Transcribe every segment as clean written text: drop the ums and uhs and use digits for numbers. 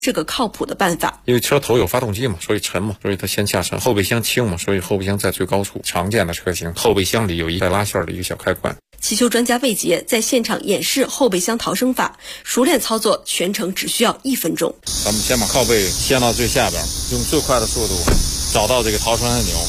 这个靠谱的办法。 因为车头有发动机嘛，所以沉嘛，所以它先下沉；后备箱轻嘛，所以后备箱在最高处。常见的车型后备箱里有一带拉线的一个小开关。 汽修专家魏杰在现场演示后备箱逃生法，熟练操作，全程只需要1分钟。 咱们先把靠背掀到最下边，用最快的速度找到这个逃生按钮，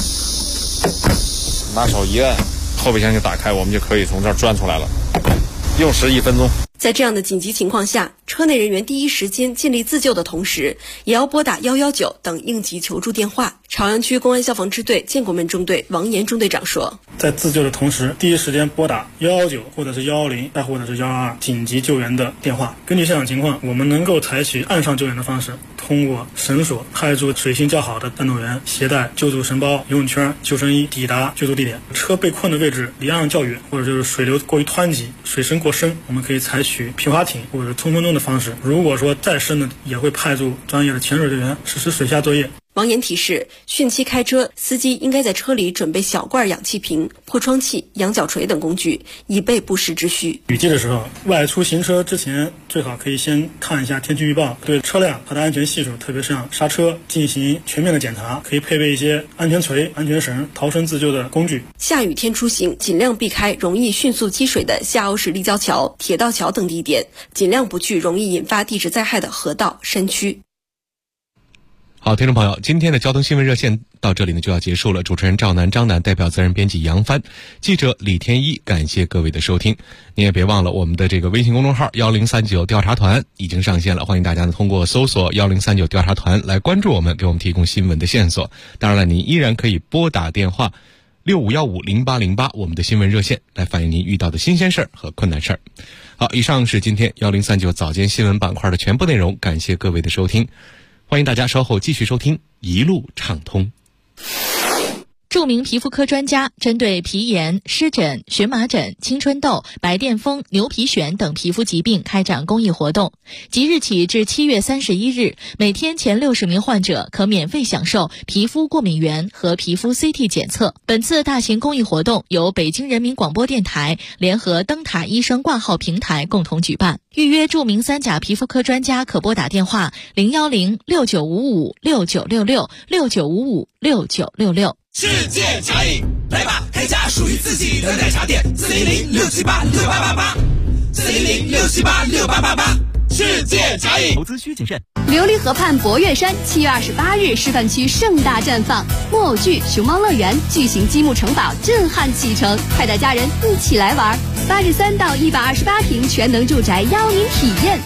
拿手一按，后备箱就打开，我们就可以从这儿钻出来了。用时1分钟。 在这样的紧急情况下，车内人员第一时间尽力自救的同时，也要拨打119等应急求助电话。朝阳区公安消防支队建国门中队王岩中队长说， 在自救的同时，第一时间拨打119或者是110再或者是122紧急救援的电话。根据现场情况，我们能够采取岸上救援的方式，通过绳索派出水性较好的战斗员，携带救助绳包、游泳圈、救生衣抵达救助地点。车被困的位置离岸上较远，或者就是水流过于湍急、水深过深，我们可以采取皮划艇或者冲锋舟的方式。如果说再深的，也会派驻专业的潜水队员实施水下作业。 王岩提示，汛期开车，司机应该在车里准备小罐氧气瓶、破窗器、羊角锤等工具，以备不时之需。 雨季的时候，外出行车之前，最好可以先看一下天气预报，对车辆它的安全系数，特别是像刹车进行全面的检查，可以配备一些安全锤、安全绳、逃生自救的工具。 下雨天出行，尽量避开容易迅速积水的下欧式立交桥、铁道桥等地点，尽量不去容易引发地质灾害的河道、山区。 好，听众朋友，今天的交通新闻热线到这里呢就要结束了。主持人赵楠、张楠，代表责任编辑杨帆，记者李天一，感谢各位的收听。你也别忘了我们的这个微信公众号1039调查团已经上线了，欢迎大家呢通过搜索1039调查团来关注我们，给我们提供新闻的线索。当然了，您依然可以拨打电话65150808我们的新闻热线来反映您遇到的新鲜事儿和困难事儿。好，以上是今天1039早间新闻板块的全部内容，感谢各位的收听。欢迎大家稍后继续收听一路畅通。 著名皮肤科专家针对皮炎、湿疹、荨麻疹、青春痘、白癜风、牛皮癣等皮肤疾病开展公益活动。即日起至7月31日，每天前60名患者可免费享受皮肤过敏原和皮肤 CT 检测。本次大型公益活动由北京人民广播电台联合灯塔医生挂号平台共同举办。预约著名3甲皮肤科专家可拨打电话010-6955-6966 世界茶饮，来吧，开家属于自己的奶茶店，400-678-6888，400-678-6888，世界茶饮。 投资需谨慎。 琉璃河畔博岳山7月28日示范区盛大绽放，木偶剧、熊猫乐园、巨型积木城堡震撼启程，快带家人一起来玩。83到128平全能住宅邀您体验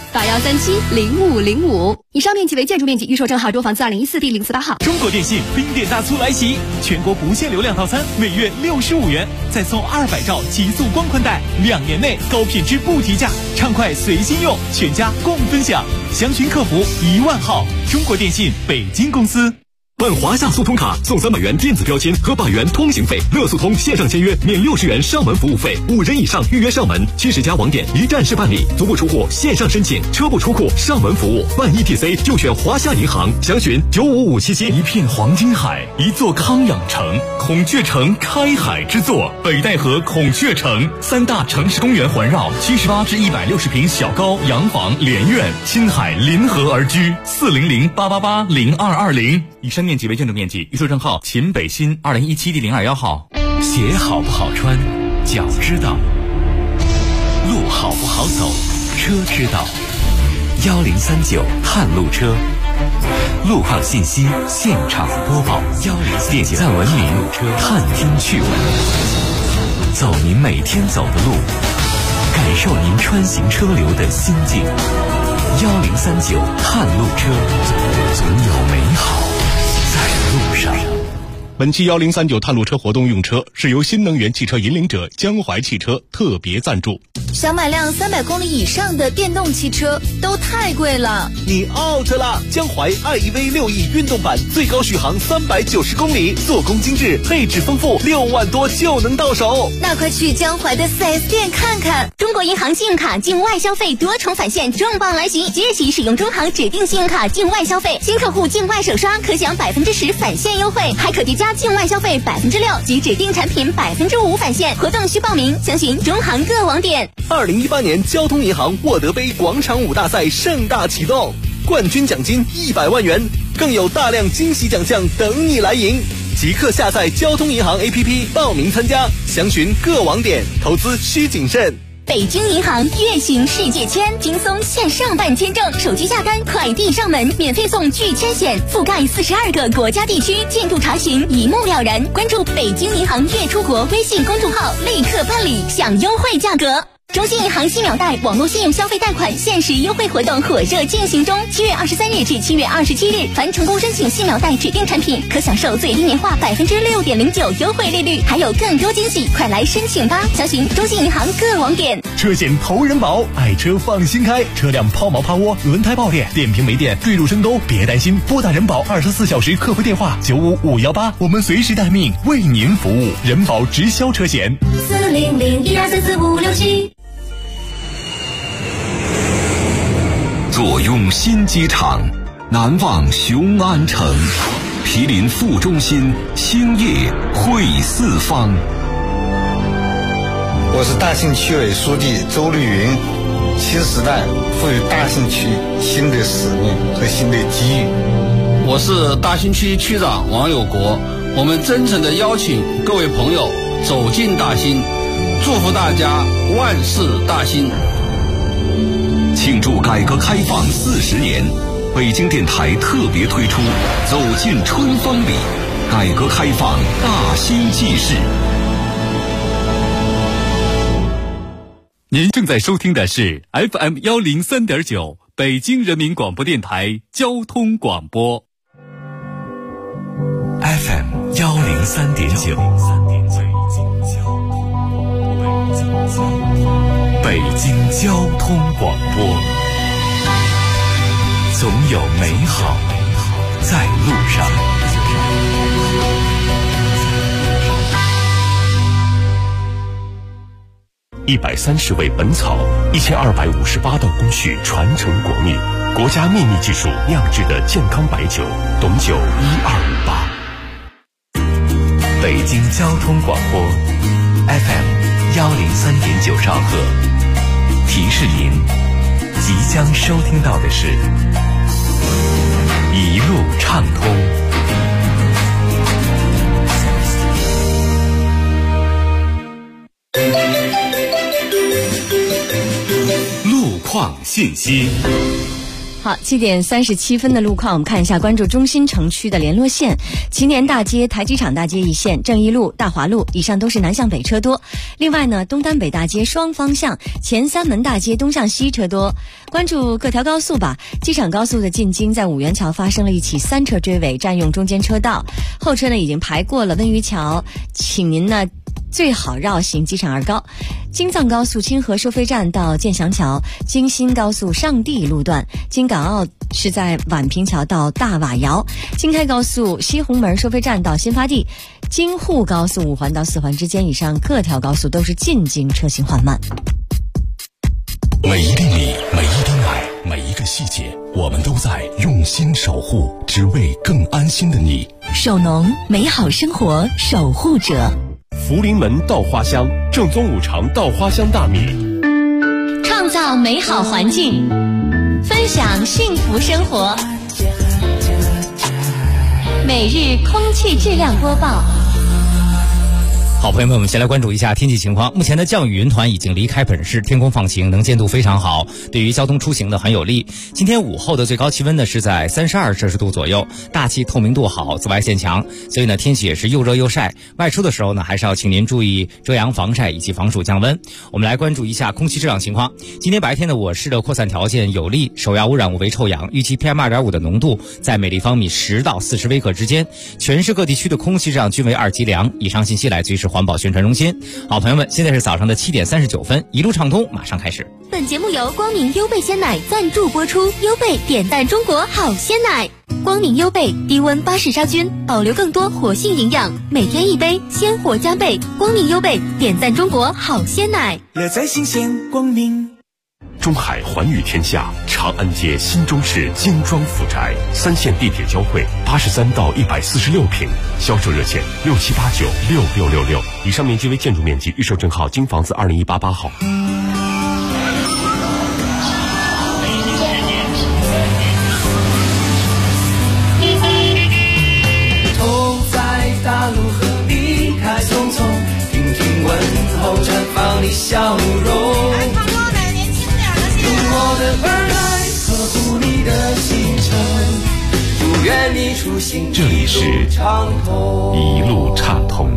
，81370505。以上面积为建筑面积，预售证号周房自2014第048号。 中国电信冰点大促来袭，全国不限流量套餐每月65元，再送200兆极速光宽带，2年内高品质不提价，畅快随心用，全家共分享。详询客服10000号。中国电信北京公司。 办华夏速通卡送300元电子标签和100元通行费，乐速通线上签约免60元上门服务费，5人以上预约上门，70家网点一站式办理，足不出户线上申请，车不出库上门服务，办 ETC 就选华夏银行，详询95577。 一片黄金海，一座康养城，孔雀城开海之作，北戴河孔雀城，3大城市公园环绕，78至160平小高洋房连院，亲海临河而居，400-888-0220。以上面积为建筑面积，预售证号秦北新2017第021号。 鞋好不好穿，脚知道；路好不好走，车知道。1039探路车，路况信息现场播报。点赞文明，探听趣闻，走您每天走的路，感受您穿行车流的心境。1039探路车，总有美好在路上。 本期1039探路车活动用车是由新能源汽车引领者江淮汽车特别赞助。 想买辆300公里以上的电动汽车都太贵了， 你 out 了！江淮 iEV6E 运动版最高续航390公里，做工精致，配置丰富，6万多就能到手。 那快去江淮的 4S 店看看！中国银行信用卡境外消费多重返现重磅来袭，即日起使用中行指定信用卡境外消费，新客户境外首刷可享10%返现优惠，还可叠加境外消费6%及指定产品5%返现。活动需报名，详询中行各网点。 2018年交通银行沃德杯广场舞大赛盛大启动， 冠军奖金100万元，更有大量惊喜奖项等你来赢。即刻下载交通银行 APP 报名参加，详询各网点，投资需谨慎。 北京银行月行世界签，轻松线上办签证，手机下单，快递上门，免费送拒签险，覆盖42个国家地区，进度查询一目了然。关注北京银行月出国微信公众号，立刻办理，享优惠价格。中信银行新秒贷网络信用消费贷款限时优惠活动火热进行中，7月23日至7月27日，凡成功申请新秒贷指定产品，可享受最低年化6.09%优惠利率，还有更多惊喜，快来申请吧！详询中信银行各网点。 车险投人保，爱车放心开，车辆抛锚趴窝、轮胎爆裂、电瓶没电、坠入深沟，别担心，拨打人保24小时客服电话95518，我们随时待命，为您服务。人保直销车险 40012344567。 坐拥新机场，难忘雄安城，毗邻副中心，兴业汇四方。 我是大兴区委书记周绿云。新时代赋予大兴区新的使命和新的机遇。 我是大兴区区长王有国。我们真诚地邀请各位朋友走进大兴，祝福大家万事大兴。 庆祝改革开放40年，北京电台特别推出走进春风里，改革开放大兴纪事。 您正在收听的是 FM 103.9北京人民广播电台交通广播。 FM 103.9，北京交通广播，总有美好在路上。 130味本草，1258道工序传承国秘，国家秘密技术酿制的健康白酒，董酒1258。 北京交通广播 FM 103.9兆赫，提示您即将收听到的是一路畅通。路况信息。 好，7点37分的路况，我们看一下，关注中心城区的联络线，祈年大街、台机场大街一线、正义路、大华路以上都是南向北车多。另外呢，东单北大街双方向、前三门大街东向西车多。关注各条高速吧，机场高速的进京在五元桥发生了一起3车追尾，占用中间车道，后车呢已经排过了温榆桥，请您呢最好绕行机场2高。京藏高速清河收费站到建祥桥，京新高速上地路段，京港澳是在宛平桥到大瓦窑，京开高速西红门收费站到新发地，京沪高速5环到4环之间以上各条高速都是进京车行缓慢。 每一厘米，每一滴奶，每一个细节，我们都在用心守护，只为更安心的你。 首农，美好生活守护者。 福临门稻花香，正宗5常稻花香大米， 创造美好环境，分享幸福生活。每日空气质量播报。 好，朋友们，我们先来关注一下天气情况。目前的降雨云团已经离开本市，天空放晴，能见度非常好，对于交通出行呢很有利。今天午后的最高气温呢是在32摄氏度左右，大气透明度好，紫外线强，所以呢天气也是又热又晒。外出的时候呢，还是要请您注意遮阳防晒以及防暑降温。我们来关注一下空气质量情况。今天白天的我市的扩散条件有利，首要污染物为臭氧，预期 PM2.5 的浓度在每立方米10到40微克之间，全市各地区的空气质量均为2级良。以上信息来自于环保宣传中心。好，朋友们，现在是早上的7点39分，一路畅通马上开始。 本节目由光明优贝鲜奶赞助播出，优贝点赞中国好鲜奶。光明优贝低温巴氏杀菌，保留更多活性营养，每天1杯，鲜活加倍。光明优贝点赞中国好鲜奶， 乐在新鲜光明。 中海环宇天下长安街新中式精装府宅，3线地铁交汇，83到146平，销售热线67896666，以上面积为建筑面积，预售证号京房子20188号。 笑容。用我的耳来呵护你的行程，祝愿你出行这里是一路畅通。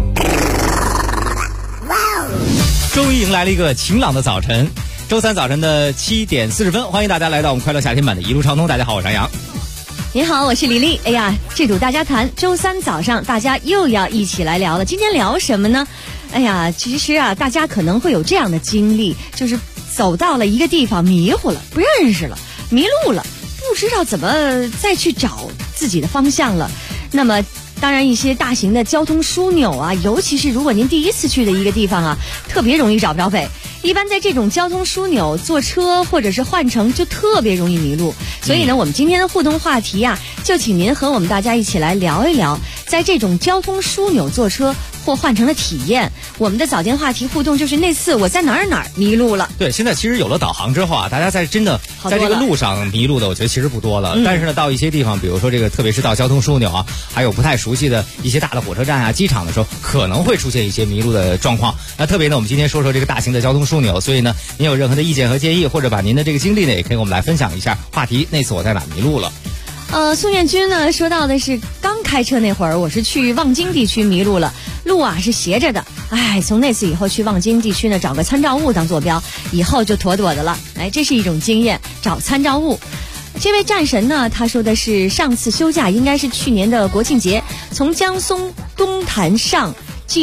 终于迎来了一个晴朗的早晨，周三早晨的7点40分，欢迎大家来到我们快乐夏天版的一路畅通。大家好，我是杨洋。 您好，我是李丽。哎呀，这赌大家谈，周三早上大家又要一起来聊了。今天聊什么呢？哎呀，其实啊，大家可能会有这样的经历，就是走到了一个地方迷糊了，不认识了，迷路了，不知道怎么再去找自己的方向了。那么当然一些大型的交通枢纽啊，尤其是如果您第一次去的一个地方啊，特别容易找不着北。一般在这种交通枢纽坐车或者是换乘就特别容易迷路，所以呢，我们今天的互动话题啊，就请您和我们大家一起来聊一聊在这种交通枢纽坐车或换乘的体验。我们的早间话题互动就是那次我在哪儿迷路了。 对，现在其实有了导航之后啊，大家在真的在这个路上迷路的，我觉得其实不多了。但是呢，到一些地方，比如说这个，特别是到交通枢纽啊，还有不太熟悉的一些大的火车站啊、机场的时候，可能会出现一些迷路的状况。那特别呢，我们今天说说这个大型的交通枢纽，所以呢，您有任何的意见和建议，或者把您的这个经历呢，也可以跟我们来分享一下。话题：那次我在哪迷路了？ 宋彦军呢说到的是刚开车那会儿，我是去望京地区迷路了，路啊是斜着的。哎，从那次以后去望京地区呢，找个参照物当坐标，以后就妥妥的了。哎，这是一种经验，找参照物。这位战神呢，他说的是上次休假应该是去年的国庆节，从江苏东坛上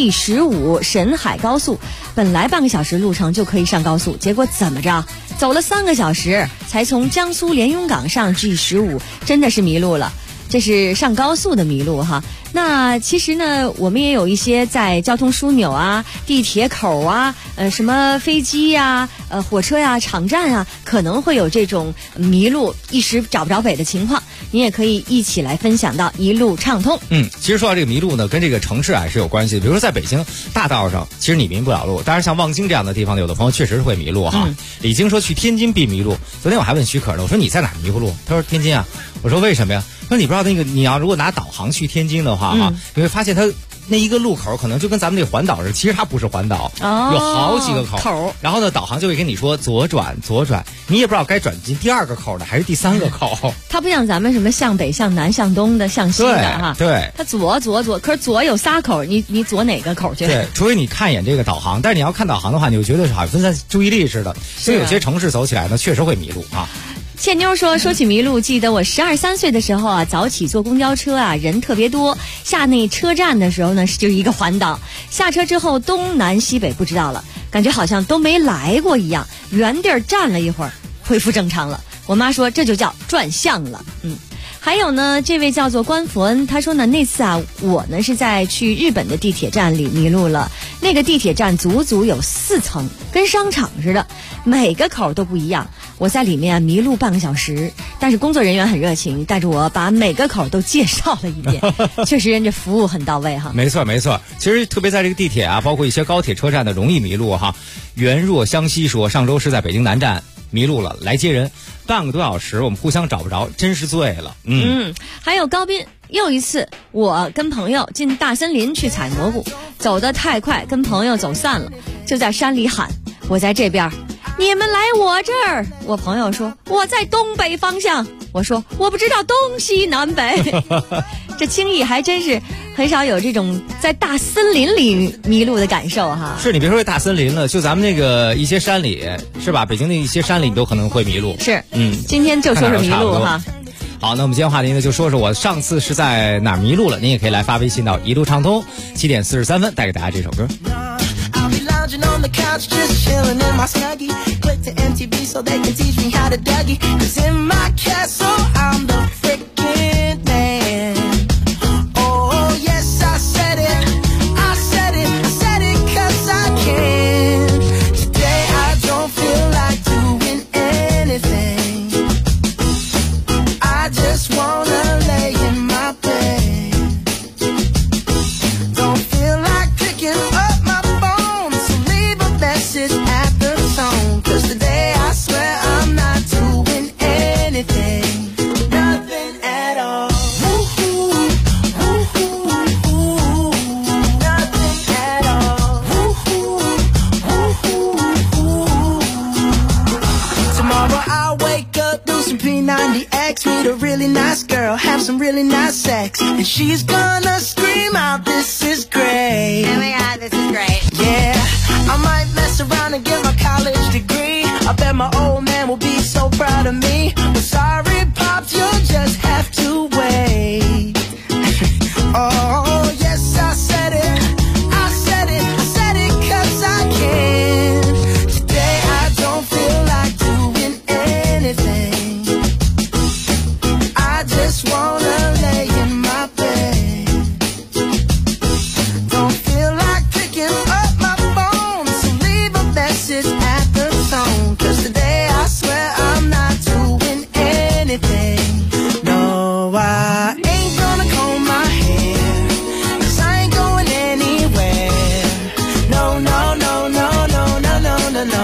G15沈海高速，本来半个小时路程就可以上高速，结果怎么着，走了3个小时才从江苏连云港上G15，真的是迷路了。这是上高速的迷路哈。那其实呢，我们也有一些在交通枢纽啊、地铁口啊、什么飞机呀、火车呀、场站啊，可能会有这种迷路、一时找不着北的情况。你也可以一起来分享到一路畅通。 其实说到这个迷路呢，跟这个城市啊是有关系的。比如说在北京大道上，其实你迷不了路。当然像望京这样的地方，有的朋友确实是会迷路哈。李菁说去天津必迷路。昨天我还问许可呢，我说你在哪迷糊路？他说天津啊。我说为什么呀？说你不知道那个，你要如果拿导航去天津的话哈，你会发现它那一个路口可能就跟咱们这环岛似的，其实它不是环岛，有好几个口。然后呢，导航就会跟你说左转，你也不知道该转进第2个口的还是第3个口。 它不像咱们什么向北、向南、向东的、向西的哈。 对， 它左，可是左有3口，你左哪个口去？ 对，除非你看一眼这个导航，但是你要看导航的话，你就觉得好像分散注意力似的。所以有些城市走起来呢，确实会迷路啊。 倩妞说起迷路，记得我12、13岁的时候啊，早起坐公交车啊，人特别多。下那车站的时候呢，就一个环岛。下车之后，东南西北不知道了，感觉好像都没来过一样。原地儿站了一会儿，恢复正常了。我妈说这就叫转向了。还有呢，这位叫做关福恩，他说呢，那次啊，我呢是在去日本的地铁站里迷路了。那个地铁站足足有4层，跟商场似的，每个口都不一样。我在里面迷路半个小时，但是工作人员很热情，带着我把每个口都介绍了一遍。确实人家服务很到位哈。 没错。其实特别在这个地铁啊，包括一些高铁车站的容易迷路哈。袁若湘西说，上周是在北京南站迷路了，来接人半个多小时，我们互相找不着，真是醉了。 还有高斌，又一次我跟朋友进大森林去采蘑菇，走得太快，跟朋友走散了，就在山里喊，我在这边，你们来我这儿。我朋友说我在东北方向，我说我不知道东西南北。这轻易还真是很少有这种在大森林里迷路的感受哈。 是，你别说大森林了，就咱们那个一些山里是吧，北京的一些山里你都可能会迷路。 是，今天就说说迷路哈。 好，那我们今天话题呢，就说说我上次是在哪儿迷路了。您也可以来发微信到一路畅通，7点43分带给大家这首歌。 Lounging on the couch, just chilling in my Snuggie. Click to MTV so they can teach me how to Dougie. 'Cause in my castle, I'm the freaking man. Oh, yes, I said it. I said it. I said it 'cause I can. Today I don't feel like doing anything. I just wanna lay in my bed. Don't feel like picking up my message at the tone, 'cause today I swear I'm not doing anything. Nothing. a really nice girl, have some really nice sex, and she's gonna scream out, this is great. Oh my god, this is great. Yeah, I might mess around and get my college degree. I bet my old man will be so proud of me. But sorry, Pops, you'll just have to wait. Oh, yes, I said it. I said it. I said it 'cause I can. Today I don't feel like doing anything. I just wanna lay in my bed. Don't feel like picking up my phone, so leave a message at the tone. 'Cause today I swear I'm not doing anything. No, I ain't gonna comb my hair, 'cause I ain't going anywhere. No, no, no, no, no, no, no, no, no.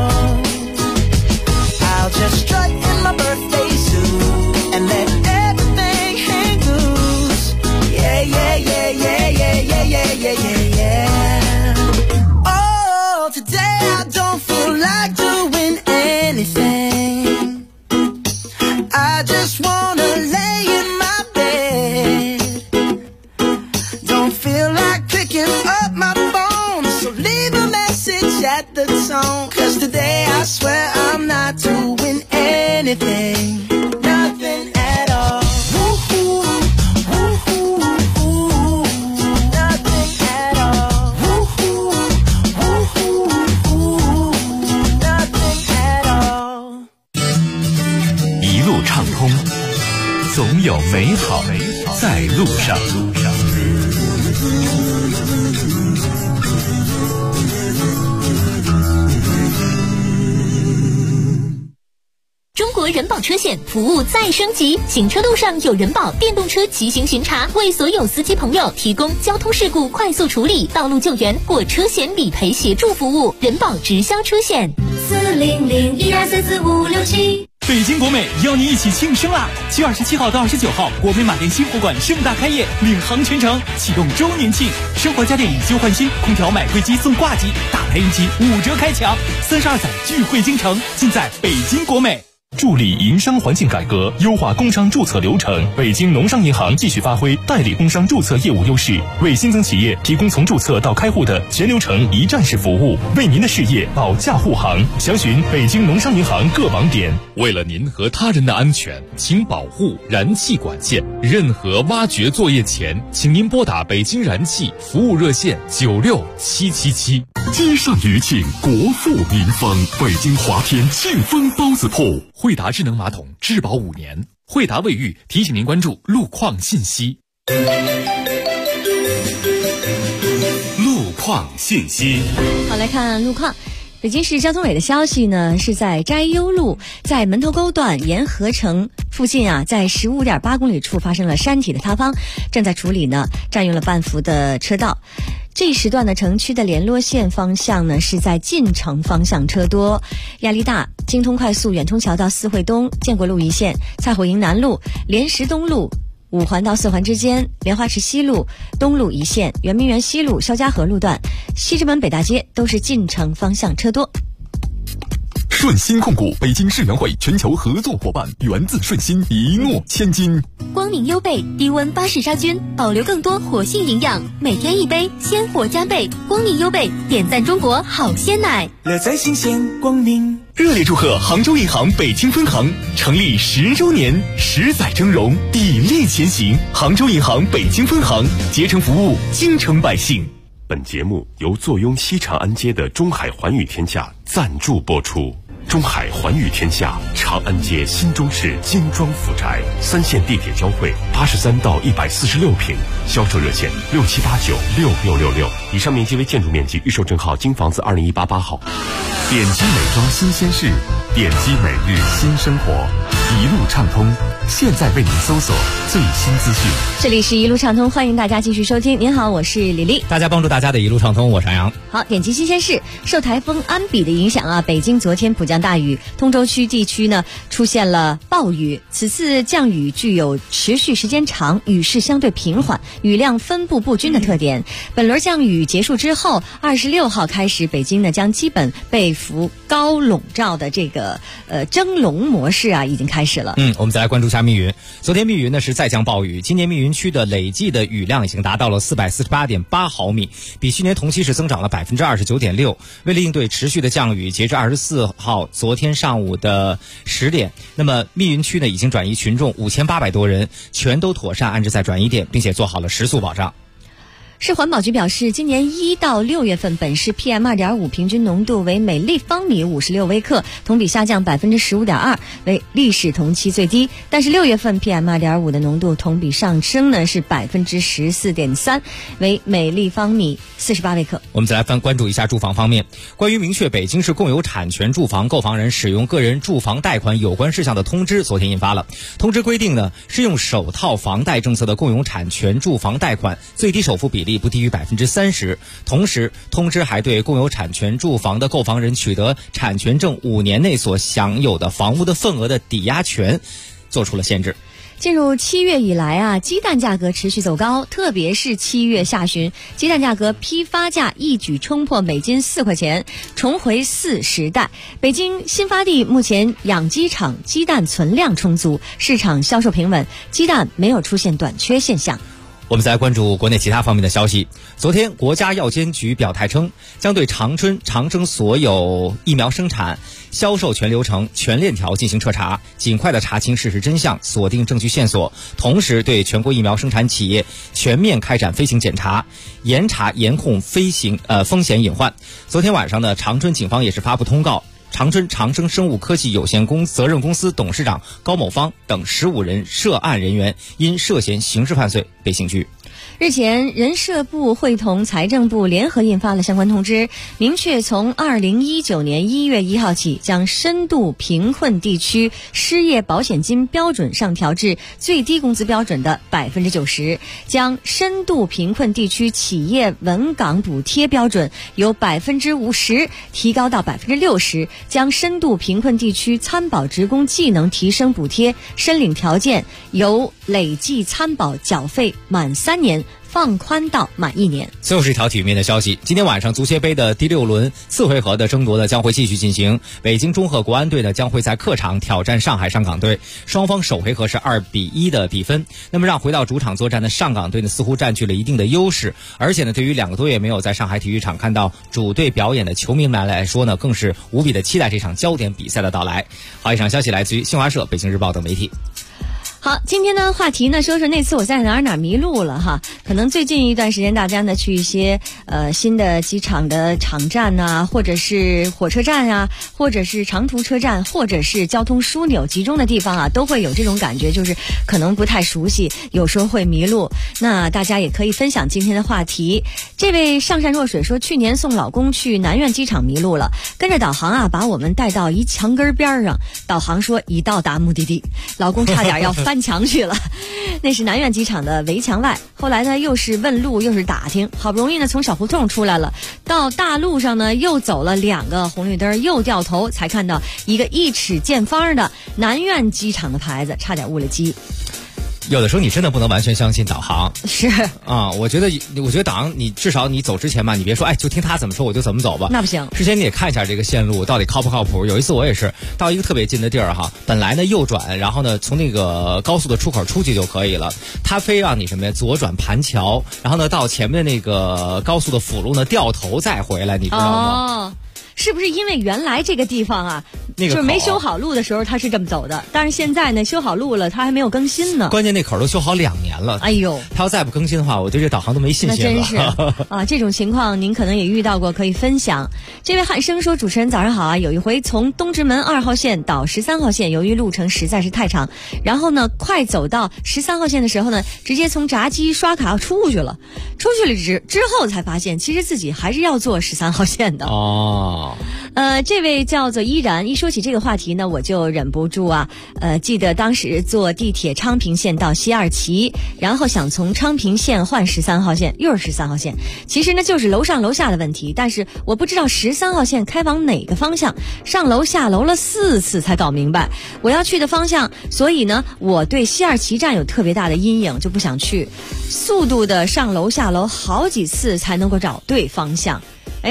I'll just strut in my birthday suit and let everything hang loose. Yeah, yeah, yeah, yeah, yeah, yeah, yeah, yeah, yeah, yeah. Oh, today I don't feel like doing anything. I just wanna lay in my bed. Don't feel like picking up my phone, so leave a message at the tone. 'Cause today I swear I'm not doing anything. Nothing at all. Woo-hoo, woo-hoo, woo-hoo. Nothing at all. Woo-hoo, woo-hoo, woo-hoo. Nothing at all. 一路畅通，总有美好在路上。 中国人保车险服务再升级，行车路上有人保电动车骑行巡查，为所有司机朋友提供交通事故快速处理、道路救援或车险理赔协助服务。人保直销车险40012344567。 北京国美邀您一起庆生啦！7月27号到29号，国美马店新货馆盛大开业，领航全城，启动周年庆，生活家电以旧换新，空调买贵机送挂机，大排云集5折开抢，32载聚会京城，尽在北京国美。 助力营商环境改革，优化工商注册流程。北京农商银行继续发挥代理工商注册业务优势，为新增企业提供从注册到开户的全流程一站式服务，为您的事业保驾护航。详询北京农商银行各网点。 为了您和他人的安全，请保护燃气管线。任何挖掘作业前，请您拨打北京燃气服务热线96777。 街上余庆，国富民丰。北京华天庆丰包子铺， 惠达智能马桶质保5年。惠达卫浴提醒您关注路况信息。 路况信息。 好，来看路况。北京市交通委的消息呢，是在摘优路在门头沟段沿河城附近啊，在15.8公里处发生了山体的塌方，正在处理呢，占用了半幅的车道。这一时段呢，城区的联络线方向呢是在进城方向车多，压力大。京通快速远通桥到四惠东、建国路一线、蔡火营南路、莲石东路、5环到4环之间，莲花池西路、东路一线、圆明园西路、肖家河路段、西直门北大街都是进城方向车多。 顺鑫控股，北京世园会全球合作伙伴，源自顺鑫，一诺千金。 光明优贝低温巴氏杀菌，保留更多活性营养，每天一杯，鲜活加倍。光明优贝点赞中国好鲜奶， 乐在新鲜光明。 热烈祝贺杭州银行北京分行成立10周年，10载峥嵘，砥砺前行。杭州银行北京分行竭诚服务京城百姓。 本节目由坐拥西长安街的中海环宇天下赞助播出。中海环宇天下，长安街新中式精装府宅，3线地铁交汇，83到146平，销售热线67896666。以上面积为建筑面积，预售证号京房子20188号。点击美妆新鲜事，点击每日新生活，一路畅通。现在为您搜索最新资讯。 这里是一路畅通，欢迎大家继续收听。您好，我是李丽。 大家帮助大家的一路畅通，我是杨洋。 好，点击新鲜事。受台风安比的影响啊，北京昨天普降大雨，通州区地区呢出现了暴雨。此次降雨具有持续时间长、雨势相对平缓、雨量分布不均的特点。本轮降雨结束之后，26号开始，北京呢将基本被幅高笼罩的这个蒸笼模式啊已经开始。 开始了。 我们再来关注一下密云。昨天密云呢是再降暴雨，今年密云区的累计的雨量已经达到了448.8毫米，比去年同期是增长了29.6%。为了应对持续的降雨，截至24号昨天上午的10点，那么密云区呢已经转移群众5800多人，全都妥善安置在转移点，并且做好了食宿保障。 市环保局表示，今年1到6月份本市 PM2.5 平均浓度为每立方米56微克，同比下降15.2%，为历史同期最低。但是6月份 PM2.5 的浓度同比上升呢是14.3%，为每立方米48微克。 我们再来关注一下住房方面，关于明确北京市共有产权住房购房人使用个人住房贷款有关事项的通知昨天印发了。通知规定呢，适用首套房贷政策的共有产权住房贷款最低首付比例不低于30%。同时，通知还对共有产权住房的购房人取得产权证5年内所享有的房屋的份额的抵押权做出了限制。 进入7月以来啊，鸡蛋价格持续走高，特别是7月下旬，鸡蛋价格批发价一举冲破每斤4块钱，重回4时代。北京新发地目前养鸡场鸡蛋存量充足，市场销售平稳，鸡蛋没有出现短缺现象。 我们再来关注国内其他方面的消息。昨天，国家药监局表态称，将对长春、长征所有疫苗生产、销售全流程、全链条进行彻查，尽快的查清事实真相，锁定证据线索，同时对全国疫苗生产企业全面开展飞行检查，严查严控风险隐患。昨天晚上呢，长春警方也是发布通告，长春长生生物科技有限责任公司董事长高某芳等15人涉案人员因涉嫌刑事犯罪被刑拘。 日前，人社部会同财政部联合印发了相关通知，明确从2019年1月1号起，将深度贫困地区失业保险金标准上调至最低工资标准的90%，将深度贫困地区企业稳岗补贴标准由50%提高到60%，将深度贫困地区参保职工技能提升补贴申领条件由累计参保缴费满3年放宽到满1年。 最后是一条体育面的消息，今天晚上足协杯的第6轮次回合的争夺呢将会继续进行。北京中赫国安队呢将会在客场挑战上海上港队，双方首回合是2-1的比分。那么让回到主场作战的上港队呢似乎占据了一定的优势，而且呢对于2个多月没有在上海体育场看到主队表演的球迷们来说呢，更是无比的期待这场焦点比赛的到来。好，以上消息来自于新华社、北京日报等媒体。 好，今天的话题呢，说说那次我在哪儿迷路了哈。可能最近一段时间，大家呢去一些新的机场的场站啊，或者是火车站啊，或者是长途车站，或者是交通枢纽集中的地方啊，都会有这种感觉，就是可能不太熟悉，有时候会迷路。那大家也可以分享今天的话题。这位上善若水说，去年送老公去南苑机场迷路了，跟着导航啊把我们带到一墙根边上，导航说已到达目的地，老公差点要翻墙去了。那是南苑机场的围墙外，后来呢又是问路又是打听，好不容易呢从小胡同出来了，到大路上呢又走了2个红绿灯，又掉头才看到一个1尺见方的南苑机场的牌子，差点误了机。 有的时候你真的不能完全相信导航， 是啊，我觉得导航你至少你走之前吧，你别说就听他怎么说我就怎么走吧， 那不行。 之前你也看一下这个线路到底靠不靠谱。有一次我也是到一个特别近的地儿哈，本来呢右转，然后呢从那个高速的出口出去就可以了，他非让你什么呀左转盘桥，然后呢到前面那个高速的辅路呢掉头再回来，你知道吗？ 是不是因为原来这个地方啊，就是没修好路的时候他是这么走的，但是现在呢修好路了，他还没有更新呢。 关键那口都修好2年了， 哎呦， 他要再不更新的话，我对这导航都没信心了。 那真是啊，这种情况您可能也遇到过，可以分享。这位汉生说，主持人早上好啊，有一回从东直门2号线到13号线，由于路程实在是太长，然后呢快走到13号线的时候呢，直接从闸机刷卡出去了之后才发现，其实自己还是要坐13号线的。这位叫做依然，一说起这个话题呢，我就忍不住啊，记得当时坐地铁昌平线到西二旗，然后想从昌平线换13号线，又是13号线，其实呢就是楼上楼下的问题，但是我不知道13号线开往哪个方向，上楼下楼了4次才搞明白我要去的方向，所以呢我对西二旗站有特别大的阴影，就不想去，速度的上楼下楼好几次才能够找对方向。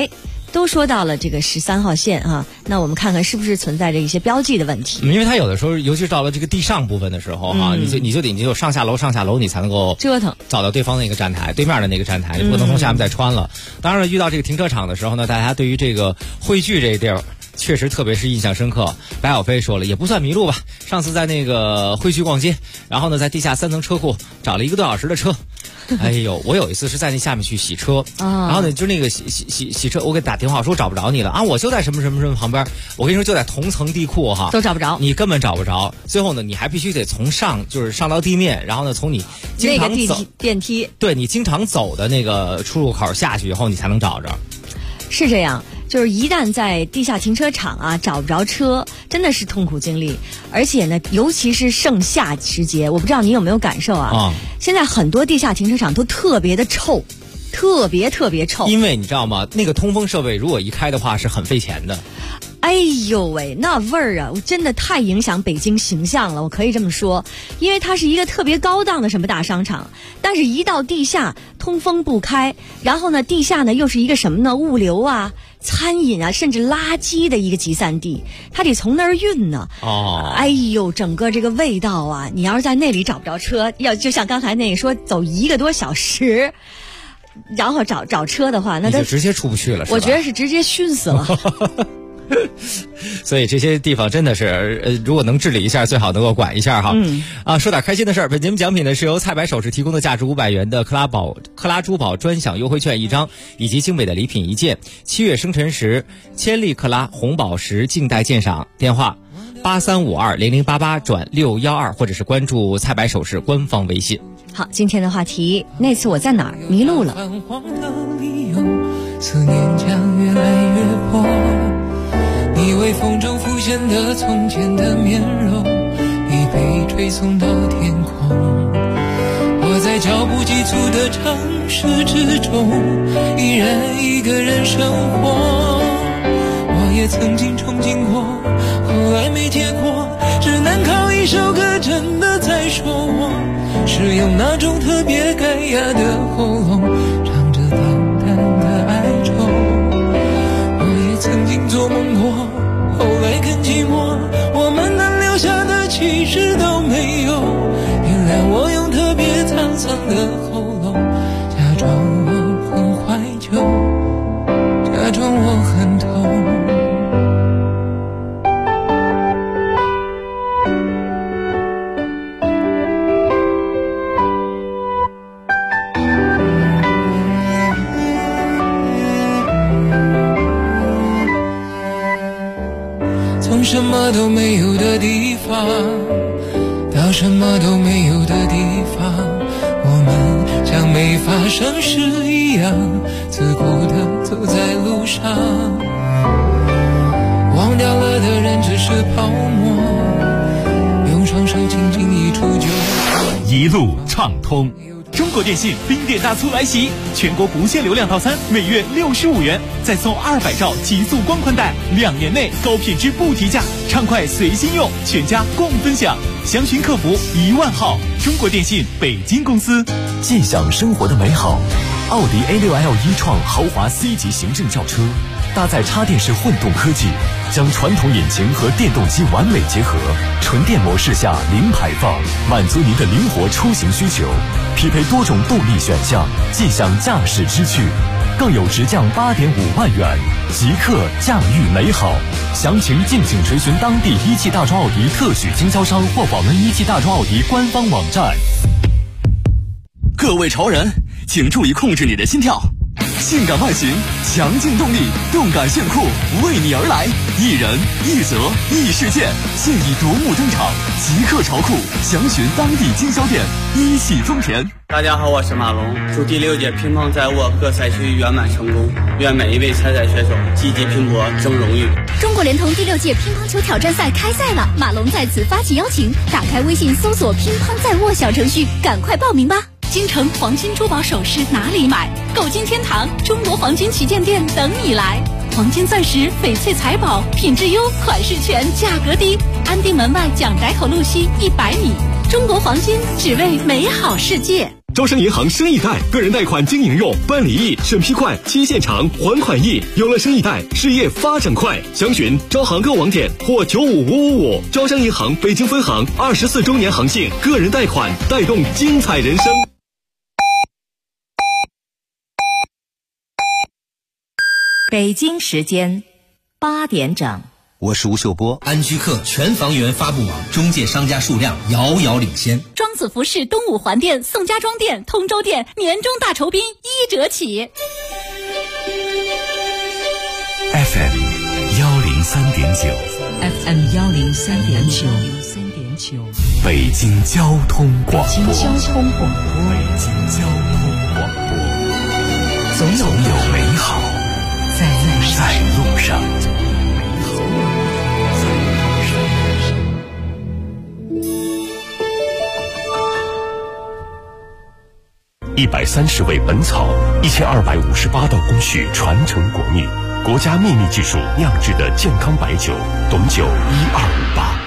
都说到了这个13号线啊，那我们看看是不是存在着一些标记的问题。 因为它有的时候，尤其是到了这个地上部分的时候哈，你就得上下楼，你才能够折腾找到对方那个站台，对面的那个站台，你不能从下面再穿了。当然了，遇到这个停车场的时候呢，大家对于这个汇聚这地儿确实特别是印象深刻。白小飞说了，也不算迷路吧，上次在那个汇聚逛街，然后呢在地下3层车库找了1个多小时的车。哎呦，我有一次是在那下面去洗车，然后呢就那个洗车，我给打电话说我找不着你了啊，我就在什么什么什么旁边，我跟你说就在同层地库哈， 都找不着， 你根本找不着。最后呢，你还必须得从上到地面，然后呢从你经常走电梯， 对你经常走的那个出入口下去以后，你才能找着。 是这样，就是一旦在地下停车场啊找不着车，真的是痛苦经历。而且呢，尤其是盛夏时节，我不知道你有没有感受啊？现在很多地下停车场都特别的臭，特别臭。 因为你知道吗？那个通风设备如果一开的话是很费钱的。 哎呦喂，那味儿啊，真的太影响北京形象了，我可以这么说。因为它是一个特别高档的什么大商场，但是一到地下通风不开，然后呢地下呢又是一个什么呢？物流啊、餐饮啊，甚至垃圾的一个集散地，它得从那儿运呢。哎呦，整个这个味道啊，你要是在那里找不着车，就像刚才那个说走1个多小时，然后找车的话，那就直接出不去了，是吧？ 我觉得是直接熏死了。 所以这些地方真的是，如果能治理一下，最好能够管一下哈。说点开心的事儿。本节目奖品呢是由菜百首饰提供的价值500元的克拉珠宝专享优惠券1张，以及精美的礼品1件。7月生辰时千利克拉红宝石静待鉴赏，电话83520088-612，或者是关注菜百首饰官方微信。 好，今天的话题，那次我在哪儿迷路了？ 思念将越来越薄，你微风中浮现的从前的面容，已被吹送到天空。我在脚步急促的城市之中，依然一个人生活。我也曾经憧憬过，后来没结果，只能靠一首歌真的在说我，是用那种特别干哑的喉咙，唱着淡淡的哀愁。我也曾经做梦过，后来更寂寞，我们能留下的其实都没有。原谅我用特别沧桑的喉咙，假装我很怀旧，假装我很痛。从什么都没有的地方到什么都没有的地方，我们像没发生事一样自顾地走在路上，忘掉了的人只是泡沫，用双手轻轻一触就一路畅通。中国电信冰点大促来袭，全国不限流量套餐每月65元，再送200兆极速光宽带，2年内高品质不提价，畅快随心用，全家共分享。详询客服10000号。中国电信北京公司。 尽享生活的美好。奥迪 A6L 一创豪华 C 级行政轿车，搭载插电式混动科技，将传统引擎和电动机完美结合，纯电模式下零排放，满足您的灵活出行需求。匹配多种动力选项，尽享驾驶之趣，更有直降8.5万元，即刻驾驭美好。详情敬请垂询当地一汽大众奥迪特许经销商或访问一汽大众奥迪官方网站。 各位潮人，请注意控制你的心跳。性感外形，强劲动力，动感炫酷，为你而来。一人一则一事件，现已夺目登场，即刻潮酷。详询当地经销店一汽丰田。 大家好，我是马龙，祝第6届乒乓在握各赛区圆满成功，愿每一位参赛选手积极拼搏争荣誉。 中国联通第6届乒乓球挑战赛开赛了，马龙在此发起邀请，打开微信搜索乒乓在握小程序，赶快报名吧。京城黄金珠宝首饰哪里买？购金天堂中国黄金旗舰店等你来。黄金钻石、翡翠财宝，品质优，款式全，价格低。安定门外蒋宅口路西100米。中国黄金，只为美好世界。 招商银行生意贷，个人贷款经营用，办理易，审批快，期限长，还款易。有了生意贷，事业发展快。详询招行各网点或95555。招商银行北京分行24周年行庆，个人贷款带动精彩人生。 北京时间8点整。 我是吴秀波。安居客全房源发布网中介商家数量遥遥领先。 庄子服饰东五环店、宋家庄店、通州店年终大酬宾1折起。 FM 103.9 FM 103.9北京交通广播。 北京交通广播。 北京交通广播。总有美好在路上。130味本草，1258道工序传承国秘，国家秘密技术酿制的健康白酒，董酒1258。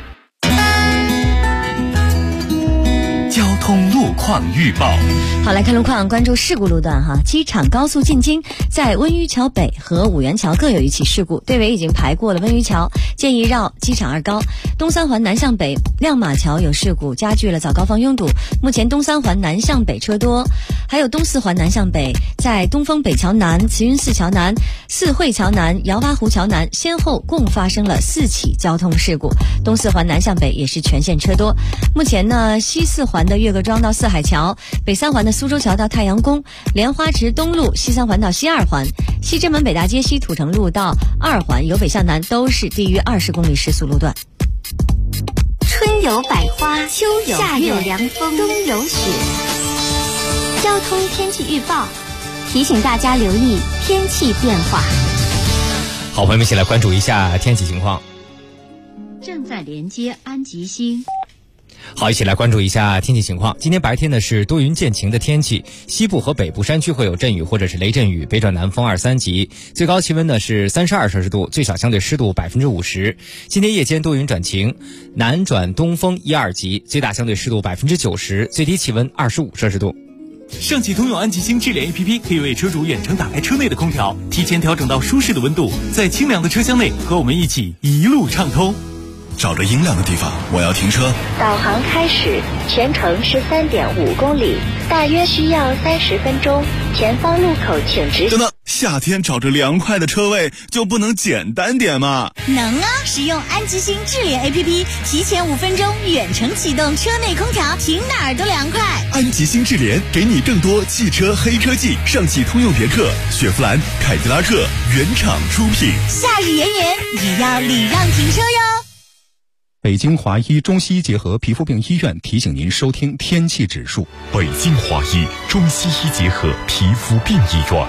交通路况预报。 好，来看路况，关注事故路段哈。机场高速进京，在温榆桥北和五元桥各有一起事故，队尾已经排过了温榆桥，建议绕机场2高。东三环南向北亮马桥有事故，加剧了早高峰拥堵，目前东三环南向北车多。还有东四环南向北，在东风北桥南、慈云寺桥南、四惠桥南、姚洼湖桥南先后共发生了4起交通事故，东四环南向北也是全线车多。目前呢，西四环的岳各庄到四海桥，北三环的苏州桥到太阳宫，莲花池东路西三环到西二环，西直门北大街西土城路到2环由北向南都是低于20公里时速路段。 春有百花，秋有夏有凉风，冬有雪。交通天气预报提醒大家留意天气变化。 好，朋友们一起来关注一下天气情况。 正在连接安吉星。 好，一起来关注一下天气情况。今天白天呢是多云见晴的天气，西部和北部山区会有阵雨或者是雷阵雨，北转南风2、3级，最高气温呢是32摄氏度，最小相对湿度50%。今天夜间多云转晴，南转东风1、2级，最大相对湿度90%，最低气温25摄氏度。 上汽通用安吉星智联 APP 可以为车主远程打开车内的空调，提前调整到舒适的温度，在清凉的车厢内和我们一起一路畅通。 找着阴凉的地方，我要停车。 导航开始，全程是3.5公里，大约需要30分钟。前方路口请直行。 等等，夏天找着凉快的车位就不能简单点吗？ 能啊！使用安吉星智联 APP， 提前5分钟远程启动车内空调，停哪儿都凉快。 安吉星智联给你更多汽车黑科技，上汽通用别克、雪佛兰、凯迪拉克原厂出品。 夏日炎炎，也要礼让停车哟。 北京华医中西医结合皮肤病医院提醒您收听天气指数。 北京华医中西医结合皮肤病医院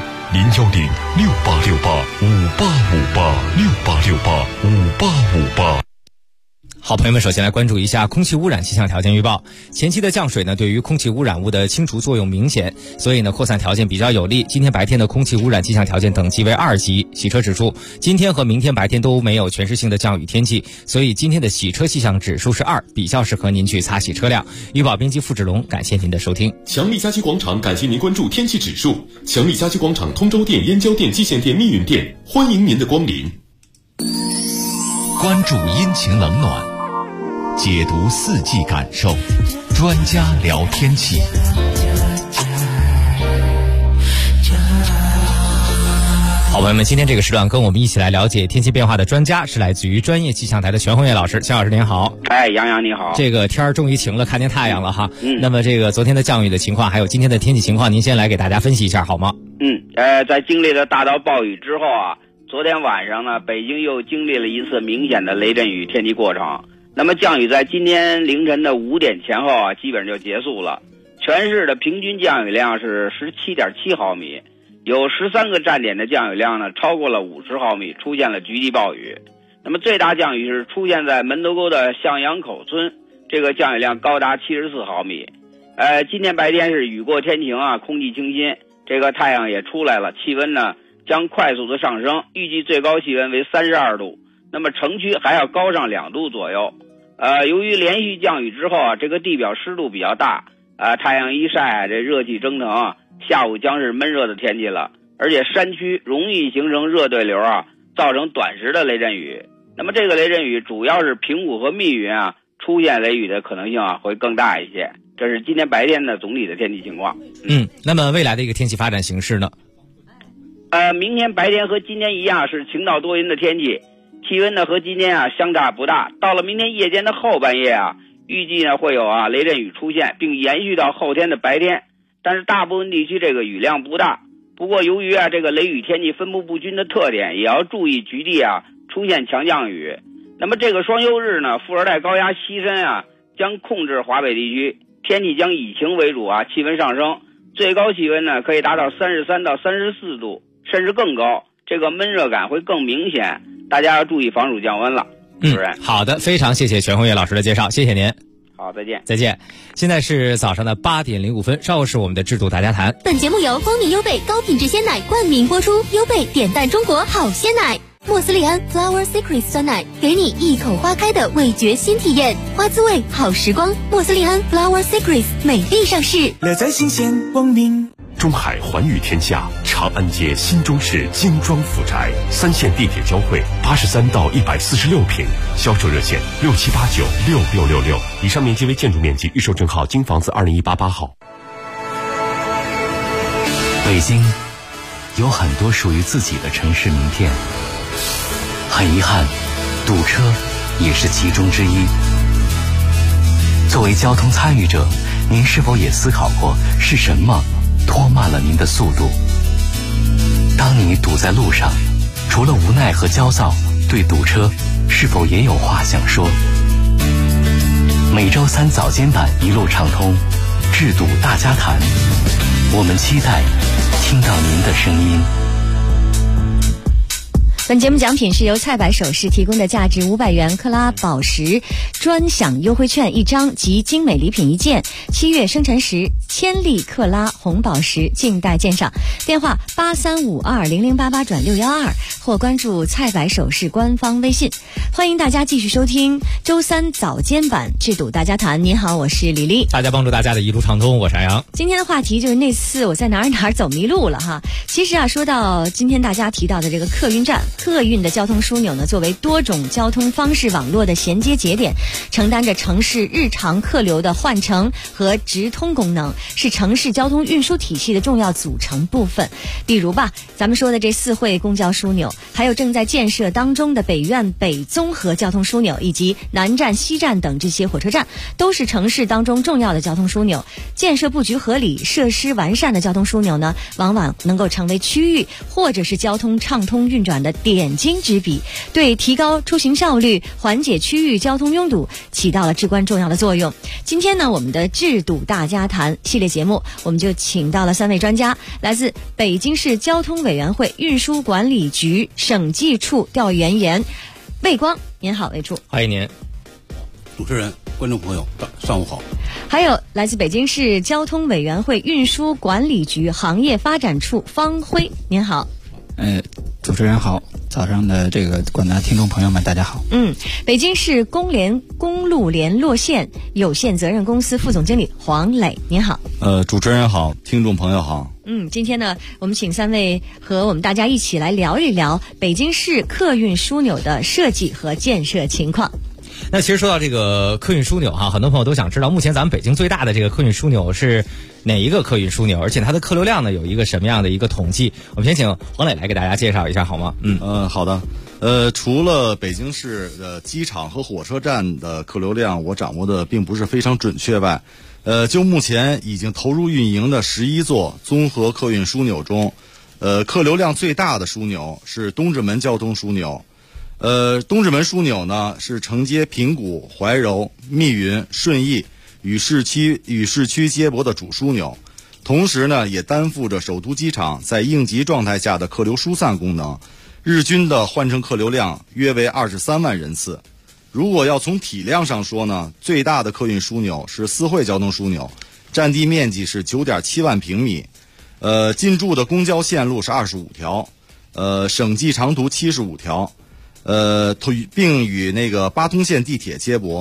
，010-6868-5858，6868-5858。 好，朋友们，首先来关注一下空气污染气象条件预报。前期的降水呢，对于空气污染物的清除作用明显，所以呢，扩散条件比较有利。今天白天的空气污染气象条件等级为2级，洗车指数今天和明天白天都没有全时性的降雨天气，所以今天的洗车气象指数是2，比较适合您去擦洗车辆。预报编辑付志龙，感谢您的收听。 强力家居广场感谢您关注天气指数。强力家居广场通州店、燕郊店、蓟县店、密云店，欢迎您的光临。 关注阴晴冷暖，解读四季感受，专家聊天气。 好，朋友们，今天这个时段跟我们一起来了解天气变化的专家是来自于专业气象台的全红叶老师。全老师您好。 哎，杨洋你好。 这个天儿终于晴了，看见太阳了哈。那么这个昨天的降雨的情况，还有今天的天气情况，您先来给大家分析一下好吗？ 在经历了大到暴雨之后啊，昨天晚上呢，北京又经历了一次明显的雷阵雨天气过程。那么降雨在今天凌晨的5点前后啊，基本就结束了。全市的平均降雨量是17.7毫米，有13个站点的降雨量呢超过了50毫米，出现了局地暴雨。那么最大降雨是出现在门头沟的向阳口村，这个降雨量高达74毫米。今天白天是雨过天晴啊，空气清新，这个太阳也出来了，气温呢将快速的上升，预计最高气温为32度，那么城区还要高上2度左右。由于连续降雨之后啊，这个地表湿度比较大， 太阳一晒，这热气蒸腾，下午将是闷热的天气了。而且山区容易形成热对流造成短时的雷阵雨。那么这个雷阵雨主要是平谷和密云出现雷雨的可能性会更大一些。这是今天白天的总体的天气情况。 那么未来的一个天气发展形势呢？ 明天白天和今天一样是晴到多云的天气，气温呢和今天相差不大。到了明天夜间的后半夜预计呢会有雷阵雨出现，并延续到后天的白天。但是大部分地区这个雨量不大。不过由于这个雷雨天气分布不均的特点，也要注意局地出现强降雨。那么这个双休日呢，副热带高压西伸将控制华北地区，天气将以晴为主气温上升，最高气温呢可以达到33到34度，甚至更高，这个闷热感会更明显，大家要注意防暑降温了。主持人， 好的，非常谢谢全红月老师的介绍，谢谢您。 好，再见。 再见。现在是早上的8点05分，稍后是我们的制度大家谈。 本节目由蜂蜜优贝高品质鲜奶冠名播出，优贝点赞中国好鲜奶。莫斯利安 Flower Secret 酸奶，给你一口花开的味觉新体验，花滋味好时光。莫斯利安 Flower Secret 美丽上市， 乐在新鲜光明。 中海寰宇天下长安街新中式精装府宅，3线地铁交汇，83到146平，销售热线67896666。以上面积为建筑面积，预售证号京房子20188号。 北京有很多属于自己的城市名片，很遗憾，堵车也是其中之一。作为交通参与者，您是否也思考过是什么拖慢了您的速度？当你堵在路上，除了无奈和焦躁，对堵车是否也有话想说？每周3早间版一路畅通，制堵大家谈，我们期待听到您的声音。 本节目奖品是由菜百首饰提供的价值500元克拉宝石专享优惠券1张及精美礼品1件，7月生辰时1000粒克拉红宝石静待鉴赏。电话83520088-612或关注菜百首饰官方微信。欢迎大家继续收听周3早间版制堵大家谈。您好，我是李丽。 大家帮助大家的一路畅通，我是杨洋。 今天的话题就是那次我在哪儿走迷路了哈。其实说到今天大家提到的这个客运站，客运的交通枢纽呢，作为多种交通方式网络的衔接节点，承担着城市日常客流的换乘和直通功能，是城市交通运输体系的重要组成部分。比如咱们说的这4惠公交枢纽，还有正在建设当中的北苑北综合交通枢纽，以及南站西站等这些火车站，都是城市当中重要的交通枢纽。建设布局合理、设施完善的交通枢纽呢，往往能够成为区域或者是交通畅通运转的点睛之笔，对提高出行效率、缓解区域交通拥堵起到了至关重要的作用。今天呢，我们的制堵大家谈系列节目，我们就请到了3位专家，来自北京市交通委员会运输管理局审计处调研员魏光。您好，魏处。 欢迎您。 主持人、观众朋友，上午好。 还有来自北京市交通委员会运输管理局行业发展处方辉。您好。 主持人好，早上的这个广大听众朋友们，大家好。 北京市公路联络线有限责任公司副总经理黄磊，您好。 主持人好，听众朋友好。 今天呢，我们请3位和我们大家一起来聊一聊北京市客运枢纽的设计和建设情况。 那其实说到这个客运枢纽很多朋友都想知道，目前咱们北京最大的这个客运枢纽是哪一个客运枢纽，而且它的客流量呢有一个什么样的一个统计？我们先请黄磊来给大家介绍一下好吗？ 好的。除了北京市的机场和火车站的客流量我掌握的并不是非常准确外，就目前已经投入运营的11座综合客运枢纽中，客流量最大的枢纽是东直门交通枢纽。东直门枢纽呢是承接平谷、怀柔、密云、顺义与市区接驳的主枢纽，同时呢也担负着首都机场在应急状态下的客流疏散功能，日均的换乘客流量约为23万人次。如果要从体量上说呢，最大的客运枢纽是4惠交通枢纽，占地面积是9.7万平米，进驻的公交线路是25条，省际长途75条，并与那个8通线地铁接驳，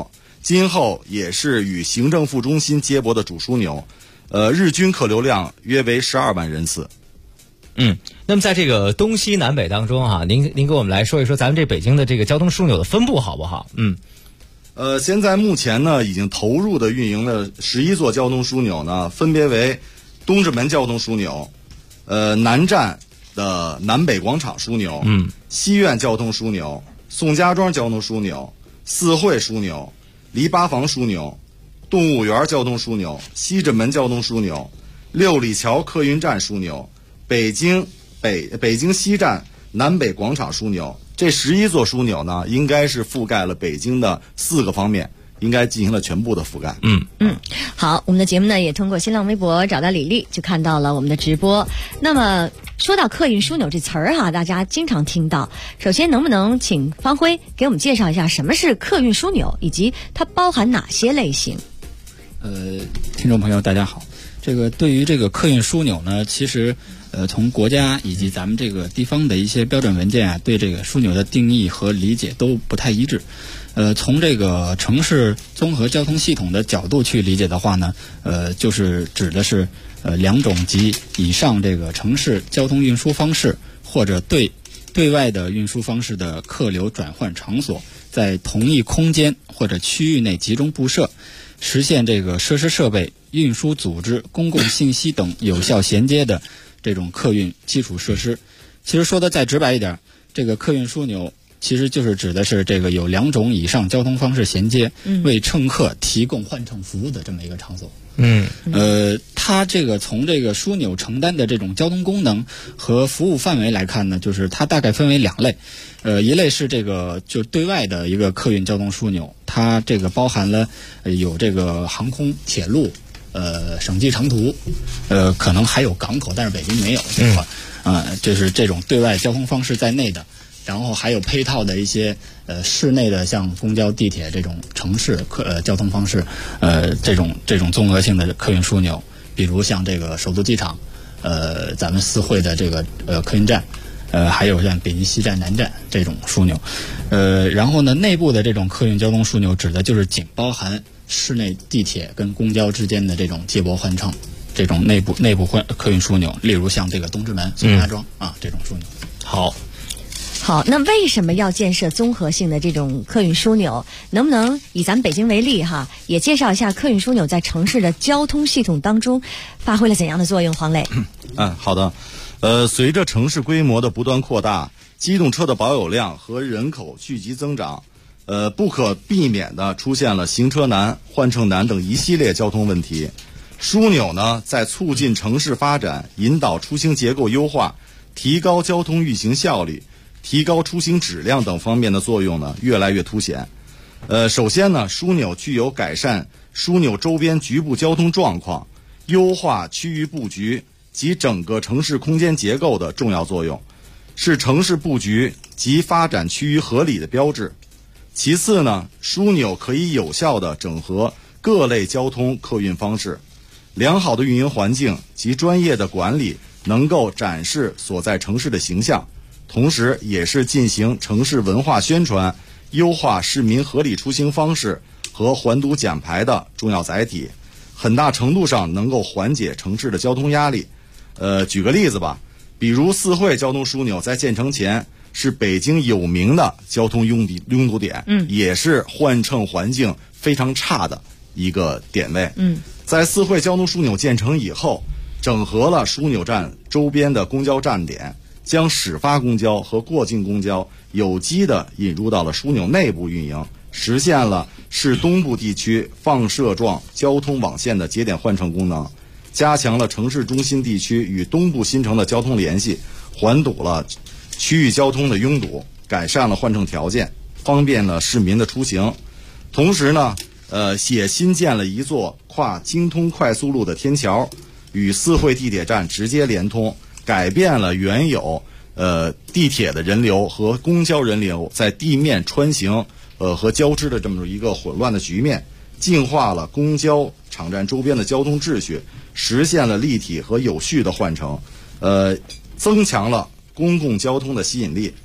今后也是与行政副中心接驳的主枢纽，日均客流量约为12万人次。 那么在这个东西南北当中哈，您给我们来说一说咱们这北京的这个交通枢纽的分布好不好？ 现在目前呢，已经投入的运营的11座交通枢纽呢，分别为东直门交通枢纽，南站的南北广场枢纽，西苑交通枢纽，宋家庄交通枢纽，四惠枢纽，篱笆坊枢纽，动物园交通枢纽，西直门交通枢纽，六里桥客运站枢纽，北京西站南北广场枢纽。这11座枢纽呢，应该是覆盖了北京的4个方面，应该进行了全部的覆盖。 好，我们的节目呢也通过新浪微博找到李丽，就看到了我们的直播。那么说到客运枢纽这词儿哈，大家经常听到。首先，能不能请方辉给我们介绍一下什么是客运枢纽，以及它包含哪些类型？ 听众朋友大家好，这个对于这个客运枢纽呢，其实从国家以及咱们这个地方的一些标准文件啊，对这个枢纽的定义和理解都不太一致。从这个城市综合交通系统的角度去理解的话呢，就是指的是2种及以上这个城市交通运输方式或者对外的运输方式的客流转换场所，在同一空间或者区域内集中布设，实现这个设施设备、运输组织、公共信息等有效衔接的这种客运基础设施。其实说的再直白一点，这个客运枢纽其实就是指的是这个有2种以上交通方式衔接，为乘客提供换乘服务的这么一个场所。它这个从这个枢纽承担的这种交通功能和服务范围来看呢，就是它大概分为2类。一类是这个就对外的一个客运交通枢纽，它这个包含了有这个航空、铁路、省际长途，可能还有港口，但是北京没有这块，就是这种对外交通方式在内的。然后还有配套的一些市内的像公交、地铁这种城市交通方式，这种综合性的客运枢纽，比如像这个首都机场，咱们四惠的这个客运站，还有像北京西站、南站这种枢纽，然后呢，内部的这种客运交通枢纽指的就是仅包含市内地铁跟公交之间的这种接驳换乘，这种内部客运枢纽，例如像这个东直门、宋家庄这种枢纽。 好，那为什么要建设综合性的这种客运枢纽？能不能以咱们北京为例哈，也介绍一下客运枢纽在城市的交通系统当中发挥了怎样的作用？黄磊。 好的。随着城市规模的不断扩大，机动车的保有量和人口聚集增长，不可避免的出现了行车难、换乘难等一系列交通问题。枢纽呢，在促进城市发展、引导出行结构优化、提高交通运行效率、提高出行质量等方面的作用呢，越来越凸显。首先呢，枢纽具有改善枢纽周边局部交通状况、优化区域布局及整个城市空间结构的重要作用，是城市布局及发展趋于合理的标志。其次呢，枢纽可以有效地整合各类交通客运方式，良好的运营环境及专业的管理能够展示所在城市的形象，同时也是进行城市文化宣传、优化市民合理出行方式和还堵减排的重要载体，很大程度上能够缓解城市的交通压力。举个例子吧，比如四惠交通枢纽在建成前是北京有名的交通拥堵点，也是换乘环境非常差的一个点位。在四惠交通枢纽建成以后，整合了枢纽站周边的公交站点，将始发公交和过境公交有机地引入到了枢纽内部运营，实现了市东部地区放射状交通网线的节点换乘功能，加强了城市中心地区与东部新城的交通联系，缓堵了区域交通的拥堵，改善了换乘条件，方便了市民的出行。同时呢，也新建了一座跨京通快速路的天桥，与四惠地铁站直接连通，改变了原有地铁的人流和公交人流在地面穿行和交织的这么一个混乱的局面，净化了公交场站周边的交通秩序，实现了立体和有序的换乘，增强了公共交通的吸引力。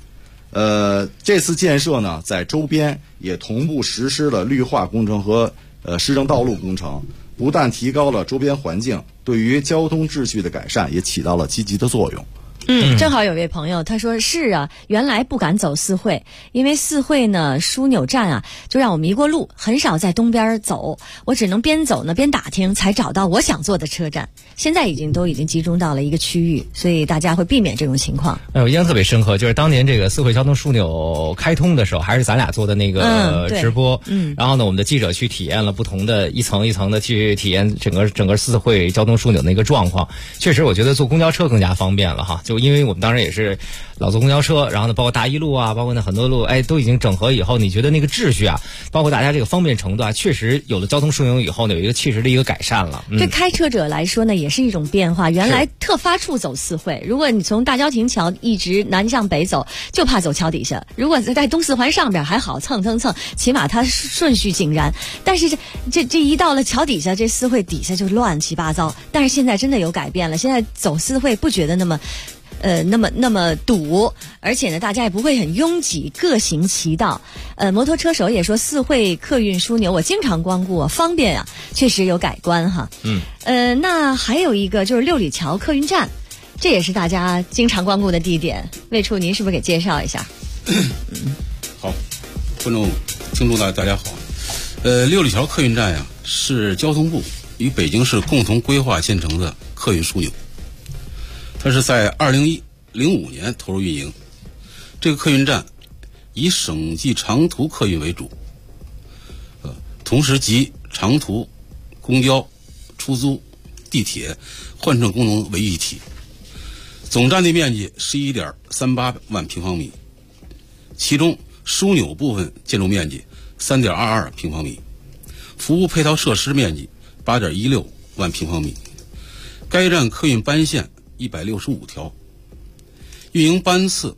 这次建设呢，在周边也同步实施了绿化工程和市政道路工程，不但提高了周边环境，对于交通秩序的改善也起到了积极的作用。 正好有位朋友他说是啊，原来不敢走四惠，因为四惠呢枢纽站啊就让我迷过路，很少在东边走，我只能边走呢边打听才找到我想坐的车站。现在已经集中到了一个区域，所以大家会避免这种情况。 我印象特别深刻，就是当年这个四惠交通枢纽开通的时候，还是咱俩做的那个直播，然后呢我们的记者去体验了不同的一层一层的去体验整个四惠交通枢纽的一个状况。确实我觉得坐公交车更加方便了哈，就因为我们当时也是老坐公交车，然后呢包括大一路啊，包括那很多路都已经整合以后，你觉得那个秩序啊，包括大家这个方便程度啊，确实有了交通枢纽以后呢，有一个切实的一个改善了。 对开车者来说呢也是一种变化，原来特发处走四惠，如果你从大郊亭桥一直南向北走，就怕走桥底下，如果在东四环上边还好蹭，起码它顺序井然，但是这一到了桥底下，这四惠底下就乱七八糟。但是现在真的有改变了，现在走四惠不觉得那么堵，而且呢大家也不会很拥挤，各行其道。摩托车手也说四惠客运枢纽我经常光顾，方便啊，确实有改观哈。那还有一个就是六里桥客运站，这也是大家经常光顾的地点，魏处您是不是给介绍一下？ 好，观众听众大家好。六里桥客运站呀，是交通部与北京市共同规划建成的客运枢纽，它是在2005年投入运营。这个客运站以省际长途客运为主，同时集长途、公交、出租、地铁、换乘功能为一体。总占地面积11.38万平方米，其中枢纽部分建筑面积3.22平方米，服务配套设施面积8.16万平方米。该站客运班线165条，运营班次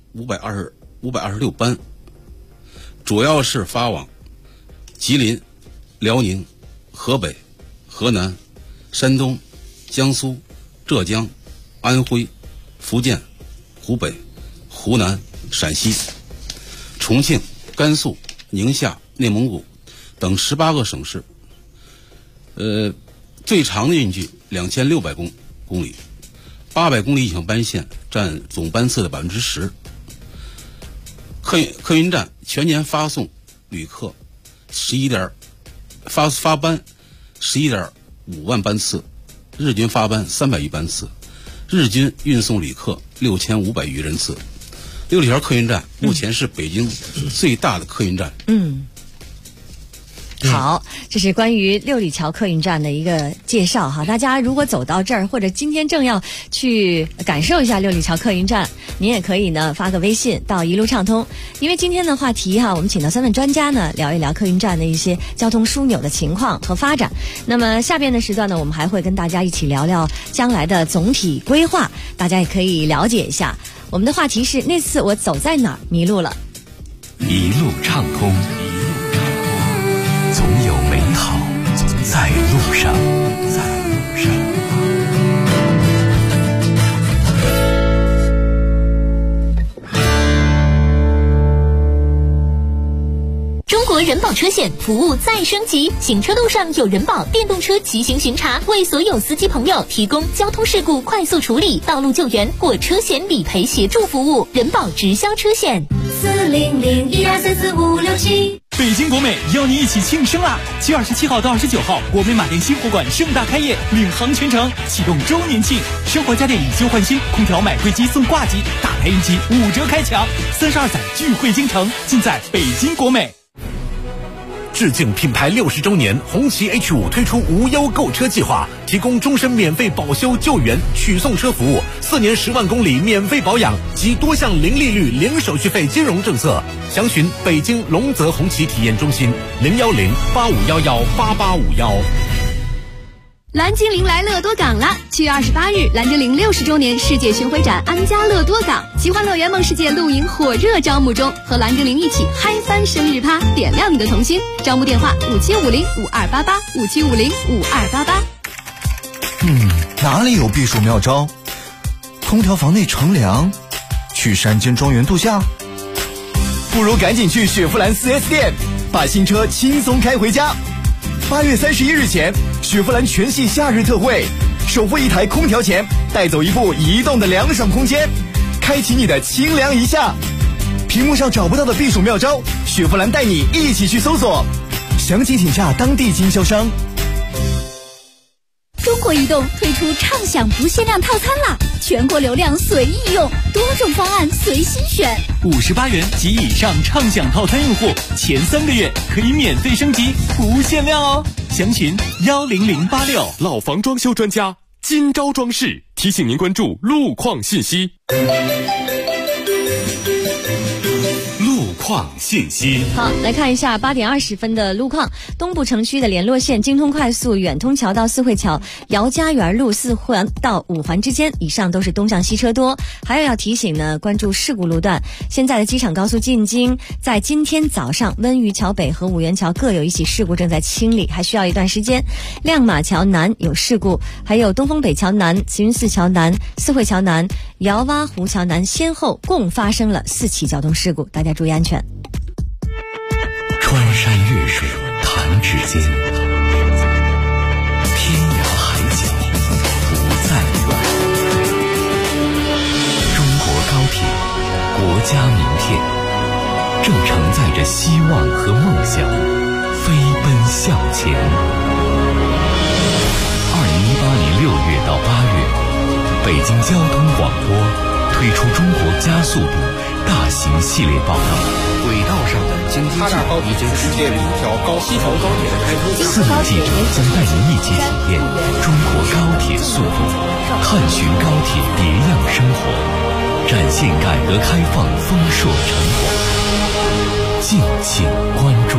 526班，主要是发往吉林、辽宁、河北、河南、山东、江苏、浙江、安徽、福建、湖北、湖南、陕西、重庆、甘肃、宁夏、内蒙古等18个省市。最长的运距2600公里，800公里以上班线占总班次的10%。客运站全年发送旅客发班11.5万班次，日均发班300余班次，日均运送旅客6500余人次。六里桥客运站目前是北京最大的客运站。 好，这是关于六里桥客运站的一个介绍哈。大家如果走到这儿，或者今天正要去感受一下六里桥客运站，您也可以呢发个微信到一路畅通。因为今天的话题哈，我们请到3位专家呢聊一聊客运站的一些交通枢纽的情况和发展。那么下边的时段呢，我们还会跟大家一起聊聊将来的总体规划，大家也可以了解一下。我们的话题是那次我走在哪儿迷路了。 一路畅通，总有美好在路上。 中国人保车险服务再升级，行车路上有人保电动车骑行巡查，为所有司机朋友提供交通事故快速处理、道路救援或车险理赔协助服务。人保直销车险40012344567。 北京国美邀你一起庆生啦！7月27号到29号，国美马店新货馆盛大开业，领航全城，启动周年庆，生活家电以旧换新，空调买贵机送挂机，大牌云机5折开抢，32载聚会京城，尽在北京国美。 致敬品牌60周年，红旗 H5 推出无忧购车计划，提供终身免费保修救援取送车服务，4年10万公里免费保养及多项零利率零手续费金融政策。详询北京龙泽红旗体验中心010-8511-8851。 蓝精灵来乐多港了！7月28日，蓝精灵60周年世界巡回展安家乐多港，奇幻乐园梦世界露营火热招募中，和蓝精灵一起嗨翻生日趴，点亮你的童心。招募电话5750-5288，5750-5288。 哪里有避暑妙招？空调房内乘凉，去山间庄园度假， 不如赶紧去雪佛兰 4S 店，把新车轻松开回家。8月31日前，雪佛兰全系夏日特惠，首付一台空调钱，带走一部移动的凉爽空间，开启你的清凉一夏。屏幕上找不到的避暑妙招，雪佛兰带你一起去搜索。详情请洽当地经销商。 中国移动推出畅享不限量套餐啦，全国流量随意用，多种方案随心选。 58元及以上畅享套餐用户，前3个月可以免费升级，不限量哦。详询10086。 老房装修专家金招装饰提醒您关注路况信息。 路况信息。 好，来看一下8点20分的路况。东部城区的联络线京通快速远通桥到四惠桥、姚家园路4环到5环之间，以上都是东向西车多。还有要提醒呢，关注事故路段。现在的机场高速进京，在今天早上温榆桥北和五元桥各有一起事故正在清理，还需要一段时间。亮马桥南有事故，还有东风北桥南、慈云寺桥南、四惠桥南、姚洼湖桥南先后共发生了4起交通事故，大家注意安全。 穿山越水弹指间，天涯海角不再远。中国高铁，国家名片，正承载着希望和梦想，飞奔向前。2018年6月到8月，北京交通广播推出中国加速度大型系列报道。 轨道上的京津冀已经世界5条西头高铁的开通。 4位记者将带您一起体验中国高铁速度，探寻高铁别样生活，展现改革开放丰硕成果。敬请关注。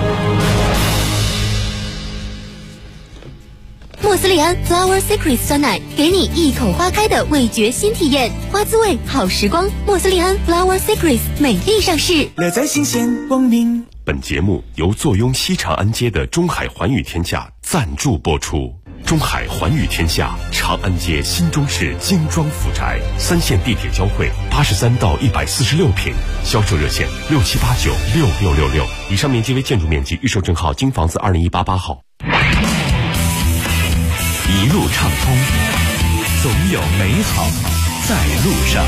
莫斯利安 Flower Secret 酸奶，给你一口花开的味觉新体验，花滋味好时光。莫斯利安 Flower Secret 美丽上市， 乐在新鲜光明。 本节目由坐拥西长安街的中海环宇天下赞助播出。中海环宇天下长安街新中式精装府宅，3线地铁交汇，83到146平，销售热线67896666。以上面积为建筑面积，预售证号京房子2018-8号。 一路畅通，总有美好在路上。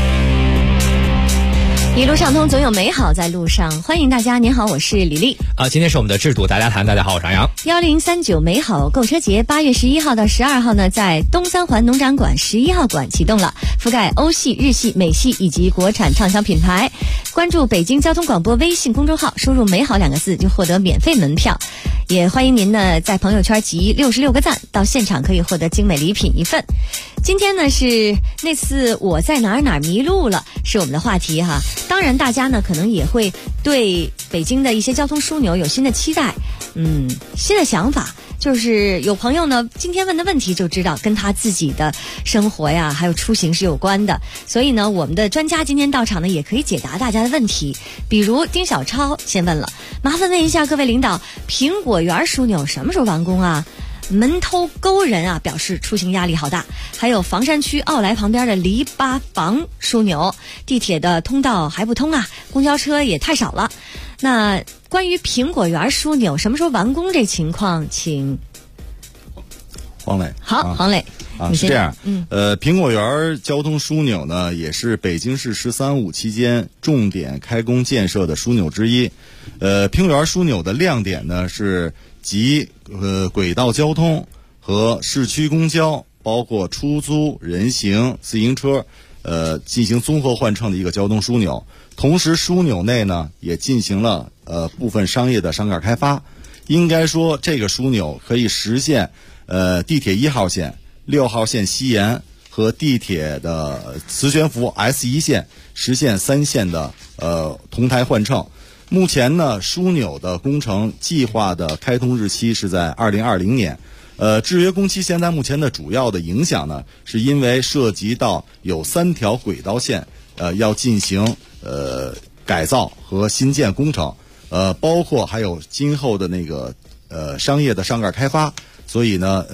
一路畅通，总有美好在路上。欢迎大家，您好，我是李丽。 今天是我们的制度大家谈，大家好，我是杨洋。 1039美好购车节8月11号到12号呢，在东三环农展馆11号馆启动了，覆盖欧系、日系、美系以及国产畅销品牌。关注北京交通广播微信公众号，输入美好2个字就获得免费门票。也欢迎您呢在朋友圈集66个赞，到现场可以获得精美礼品1份。今天呢是那次我在哪儿迷路了，是我们的话题哈。当然大家呢可能也会对北京的一些交通枢纽有新的期待，新的想法。就是有朋友呢今天问的问题就知道跟他自己的生活呀还有出行是有关的，所以呢我们的专家今天到场呢也可以解答大家的问题。比如丁小超先问了，麻烦问一下各位领导，苹果园枢纽什么时候完工啊？门头沟人啊表示出行压力好大。还有房山区奥莱旁边的篱笆房枢纽，地铁的通道还不通啊，公交车也太少了。那关于苹果园枢纽什么时候完工这情况，请黄磊。 好，黄磊是这样，苹果园交通枢纽呢，也是北京市“13·5”期间重点开工建设的枢纽之一。苹果园枢纽的亮点呢是集轨道交通和市区公交，包括出租、人行、自行车，进行综合换乘的一个交通枢纽。同时，枢纽内呢也进行了部分商业的商盖开发。应该说，这个枢纽可以实现地铁1号线、6号线西延和地铁的磁悬浮 S1 线实现3线的同台换乘。目前呢，枢纽的工程计划的开通日期是在2020年。制约工期现在目前的主要的影响呢，是因为涉及到有3条轨道线要进行改造和新建工程，包括还有今后的那个商业的上盖开发，所以呢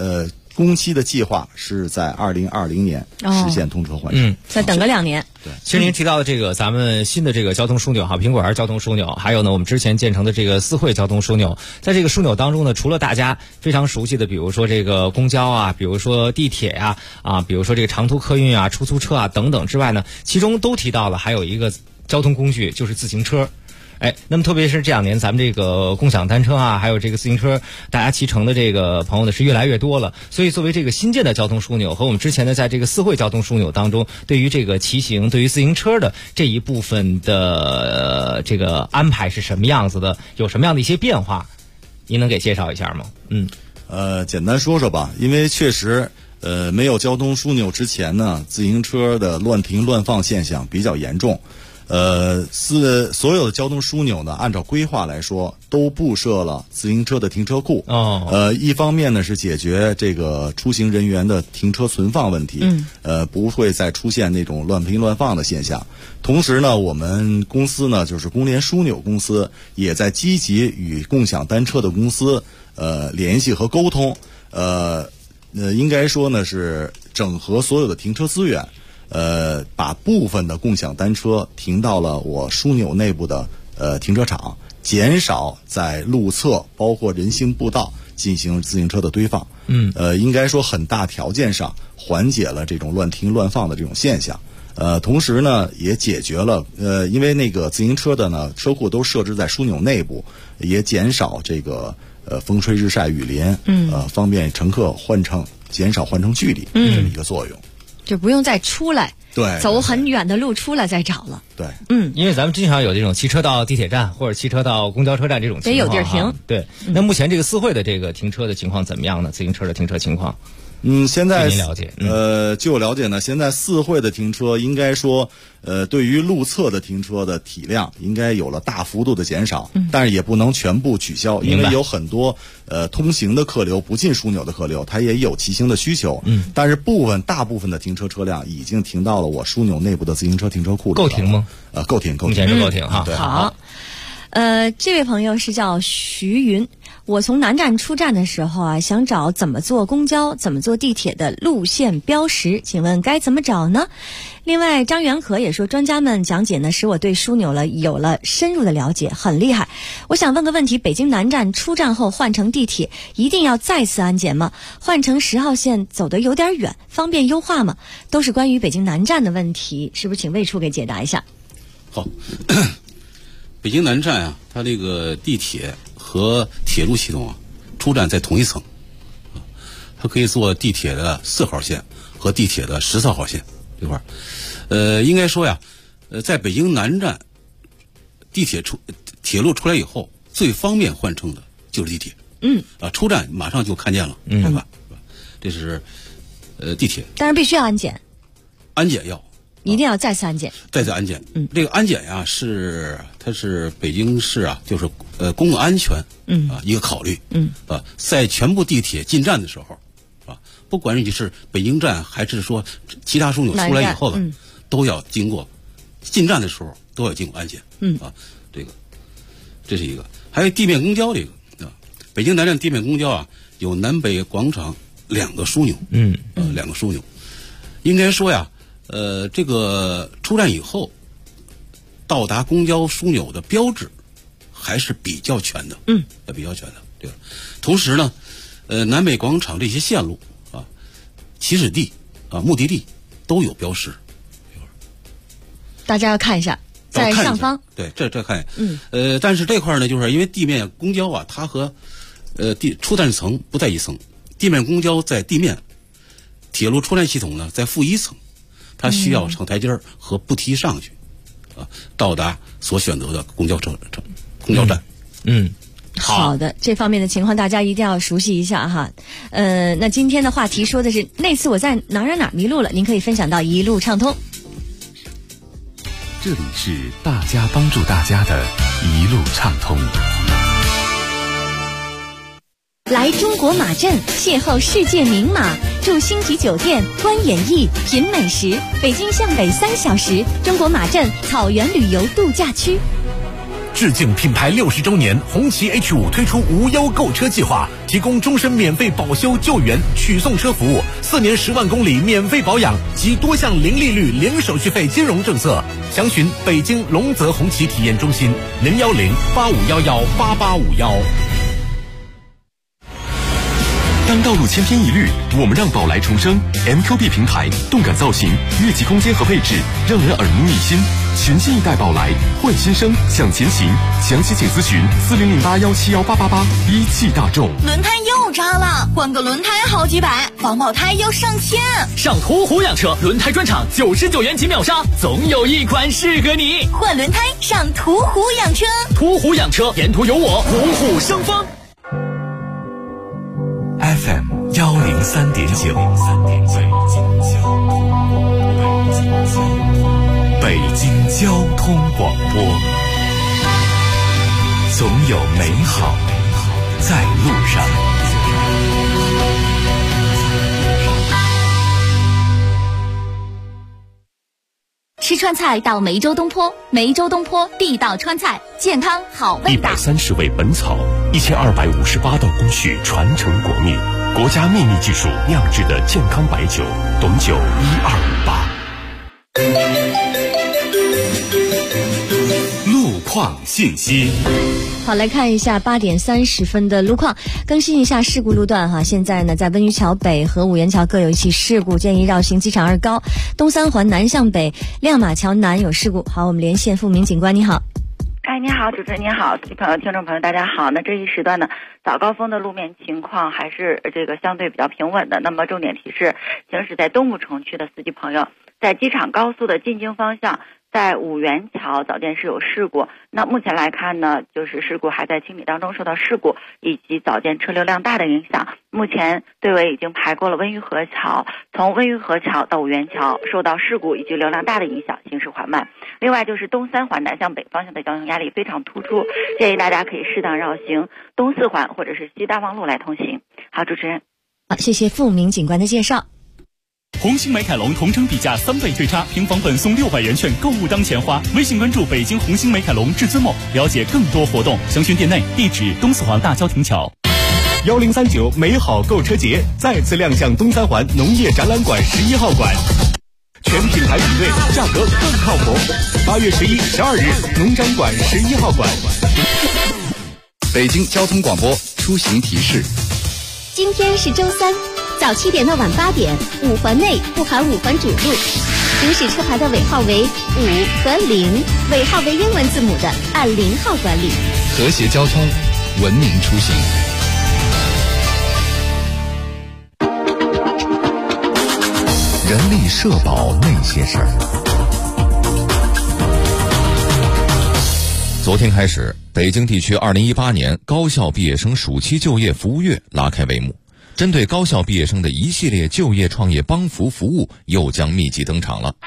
工期的计划是在2020年实现通车换乘， 再等个2年。 对， 其实您提到的这个咱们新的这个交通枢纽哈，苹果园交通枢纽，还有呢我们之前建成的这个四惠交通枢纽，在这个枢纽当中呢，除了大家非常熟悉的，比如说这个公交啊，比如说地铁呀，比如说这个长途客运啊、出租车啊等等之外呢，其中都提到了还有一个交通工具就是自行车。那么特别是这2年咱们这个共享单车啊，还有这个自行车，大家骑乘的这个朋友呢是越来越多了。所以作为这个新建的交通枢纽和我们之前的在这个四惠交通枢纽当中，对于这个骑行、对于自行车的这一部分的这个安排是什么样子的，有什么样的一些变化，您能给介绍一下吗？ 简单说说吧，因为确实没有交通枢纽之前呢，自行车的乱停乱放现象比较严重。所有的交通枢纽呢，按照规划来说，都布设了自行车的停车库。一方面呢是解决这个出行人员的停车存放问题，不会再出现那种乱停乱放的现象。同时呢，我们公司呢，就是工联枢纽公司，也在积极与共享单车的公司联系和沟通。应该说呢是整合所有的停车资源。把部分的共享单车停到了我枢纽内部的停车场，减少在路侧包括人行步道进行自行车的堆放。应该说很大条件上缓解了这种乱停乱放的这种现象。同时呢，也解决了因为那个自行车的呢车库都设置在枢纽内部，也减少这个风吹日晒雨淋，方便乘客换乘，减少换乘距离，这么一个作用。 就不用再出来， 对， 走很远的路出来再找了。 对， 因为咱们经常有这种骑车到地铁站或者骑车到公交车站这种情况， 得有地儿停。 对，那目前这个四惠的这个停车的情况怎么样呢？自行车的停车情况？ 现在您了解？ 据我了解呢，现在四惠的停车应该说，对于路侧的停车的体量应该有了大幅度的减少，但是也不能全部取消，因为有很多通行的客流不进枢纽的客流，它也有骑行的需求。但是大部分的停车车辆已经停到了我枢纽内部的自行车停车库里。 够停吗？ 够停， 目前是够停哈。 好。这位朋友是叫徐云，我从南站出站的时候啊，想找怎么坐公交、怎么坐地铁的路线标识，请问该怎么找呢？另外，张元和也说，专家们讲解呢，使我对枢纽有了深入的了解，很厉害。我想问个问题，北京南站出站后换乘地铁，一定要再次安检吗？换乘10号线走得有点远，方便优化吗？都是关于北京南站的问题，是不是请魏处给解答一下？ 好。北京南站啊，它这个地铁和铁路系统啊，出站在同一层，它可以坐地铁的4号线和地铁的14号线这块儿。应该说呀，在北京南站，铁路出来以后，最方便换乘的就是地铁。出站马上就看见了，对吧？这是地铁。 但是必须要安检。 安检要。 一定要再次安检， 再次安检。这个安检呀，它是北京市啊，就是公共安全一个考虑。在全部地铁进站的时候不管你是北京站还是说其他枢纽出来以后的，都要经过进站的时候都要经过安检。这是一个。还有地面公交这个北京南站地面公交啊，有南北广场2个枢纽。2个枢纽，应该说呀。这个出站以后，到达公交枢纽的标志还是比较全的，比较全的。对吧？同时呢，南北广场这些线路起始地目的地都有标识。 大家要看一下，在上方。 对，这看。但是这块呢，就是因为地面公交啊，它和出站层不在一层，地面公交在地面，铁路出站系统呢在负1层。它需要上台阶和步梯上去，到达所选择的公交站。 好的，这方面的情况大家一定要熟悉一下哈。那今天的话题说的是那次我在哪儿迷路了，您可以分享到一路畅通。 这里是大家帮助大家的一路畅通。 来中国马镇邂逅世界名马，住星级酒店，观演艺，品美食。北京向北3小时，中国马镇草原旅游度假区。 致敬品牌60周年，红旗 H5 推出无忧购车计划，提供终身免费保修救援、取送车服务，4年10万公里免费保养及多项零利率、零手续费金融政策。详询北京龙泽红旗体验中心010-8511-8851。 当道路千篇一律，我们让宝来重生。MQB 平台，动感造型、越级空间和配置，让人耳目一新。全新一代宝来，换新生，向前行。详细请咨询4008171888。一汽大众。 轮胎又扎了，换个轮胎好几百，防爆胎要上千。 上途虎养车轮胎专场，99元起秒杀，总有一款适合你。 换轮胎上途虎养车， 途虎养车，沿途有我，虎虎生风。 FM 103.9，北京交通广播，总有美好在路上。 吃川菜到梅州东坡，梅州东坡地道川菜，健康好味道。 130味本草，1258道工序传承国秘，国家秘密技术酿制的健康白酒，董酒1258。 路况信息。 好，来看一下8点30分的路况，更新一下事故路段哈。现在呢，在温榆桥北和五元桥各有一起事故，建议绕行机场2高，东三环南向北，亮马桥南有事故。好，我们连线付明警官，你好。 你好，主持人你好，司机朋友、听众朋友大家好。那这一时段呢，早高峰的路面情况还是相对比较平稳的。那么重点提示，行驶在东部城区的司机朋友，在机场高速的进京方向，在五元桥早间是有事故。那目前来看呢，就是事故还在清理当中，受到事故以及早间车流量大的影响。目前队尾已经排过了温榆河桥，从温榆河桥到五元桥受到事故以及流量大的影响，行驶缓慢。另外就是东三环南向北方向的交通压力非常突出，建议大家可以适当绕行东四环或者是西大望路来通行。好，主持人。 好，谢谢付明警官的介绍。 红星美凯龙同城比价3倍对差，平房本送600元券，购物当钱花。微信关注北京红星美凯龙至尊某，了解更多活动。详询店内，地址东四环大交亭桥。 1039美好购车节再次亮相东三环农业展览馆11号馆，全品牌比对，价格更靠谱。8月11、12日，农展馆11号馆。 北京交通广播出行提示： 今天是周三，早7点到晚8点，5环内不含5环主路，行驶车牌的尾号为5和0，尾号为英文字母的按0号管理。 和谐交通，文明出行。人力社保那些事儿。 昨天开始，北京地区2018年高校毕业生暑期就业服务月拉开帷幕。针对高校毕业生的一系列就业创业帮扶服务又将密集登场了。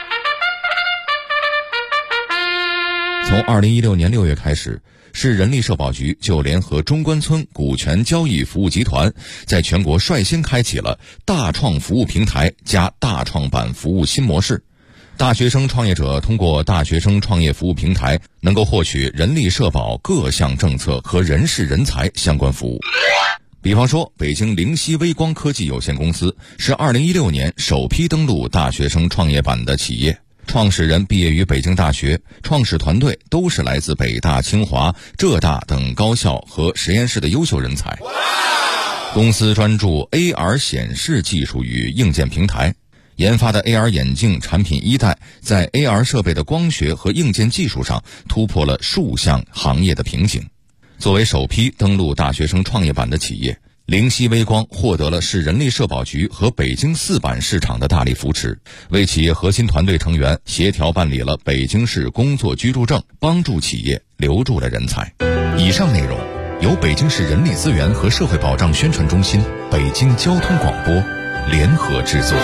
从2016年6月开始，市人力社保局就联合中关村股权交易服务集团，在全国率先开启了大创服务平台加大创版服务新模式。大学生创业者通过大学生创业服务平台，能够获取人力社保各项政策和人事人才相关服务。比方说，北京灵犀微光科技有限公司是2016年首批登陆大学生创业板的企业，创始人毕业于北京大学，创始团队都是来自北大、清华、浙大等高校和实验室的优秀人才。公司专注 AR 显示技术与硬件平台，研发的 AR 眼镜产品1代在 AR 设备的光学和硬件技术上突破了数项行业的瓶颈。作为首批登陆大学生创业板的企业，灵犀微光获得了市人力社保局和北京4版市场的大力扶持，为企业核心团队成员协调办理了北京市工作居住证，帮助企业留住了人才。以上内容由北京市人力资源和社会保障宣传中心、北京交通广播联合制作。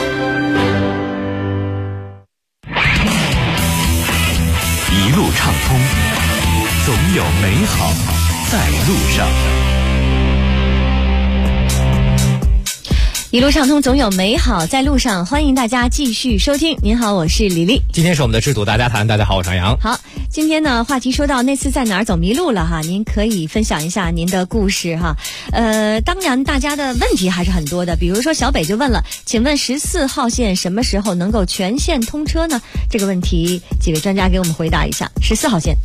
一路畅通，总有美好在路上。 一路畅通总有美好在路上，欢迎大家继续收听。您好，我是李丽。 今天是我们的制度大家谈，大家好，我是杨。 好，今天呢话题说到那次在哪儿走迷路了哈，您可以分享一下您的故事哈。当然大家的问题还是很多的，比如说小北就问了，请问14号线什么时候能够全线通车呢？这个问题几位专家给我们回答一下。14号线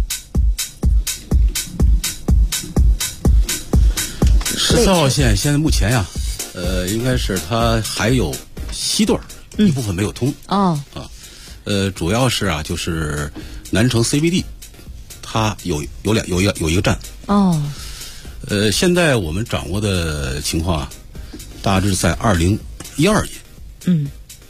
14号线现在目前呀，应该是它还有西段一部分没有通主要是啊，就是南城 CBD， 它有一个站现在我们掌握的情况啊，大致在2012年，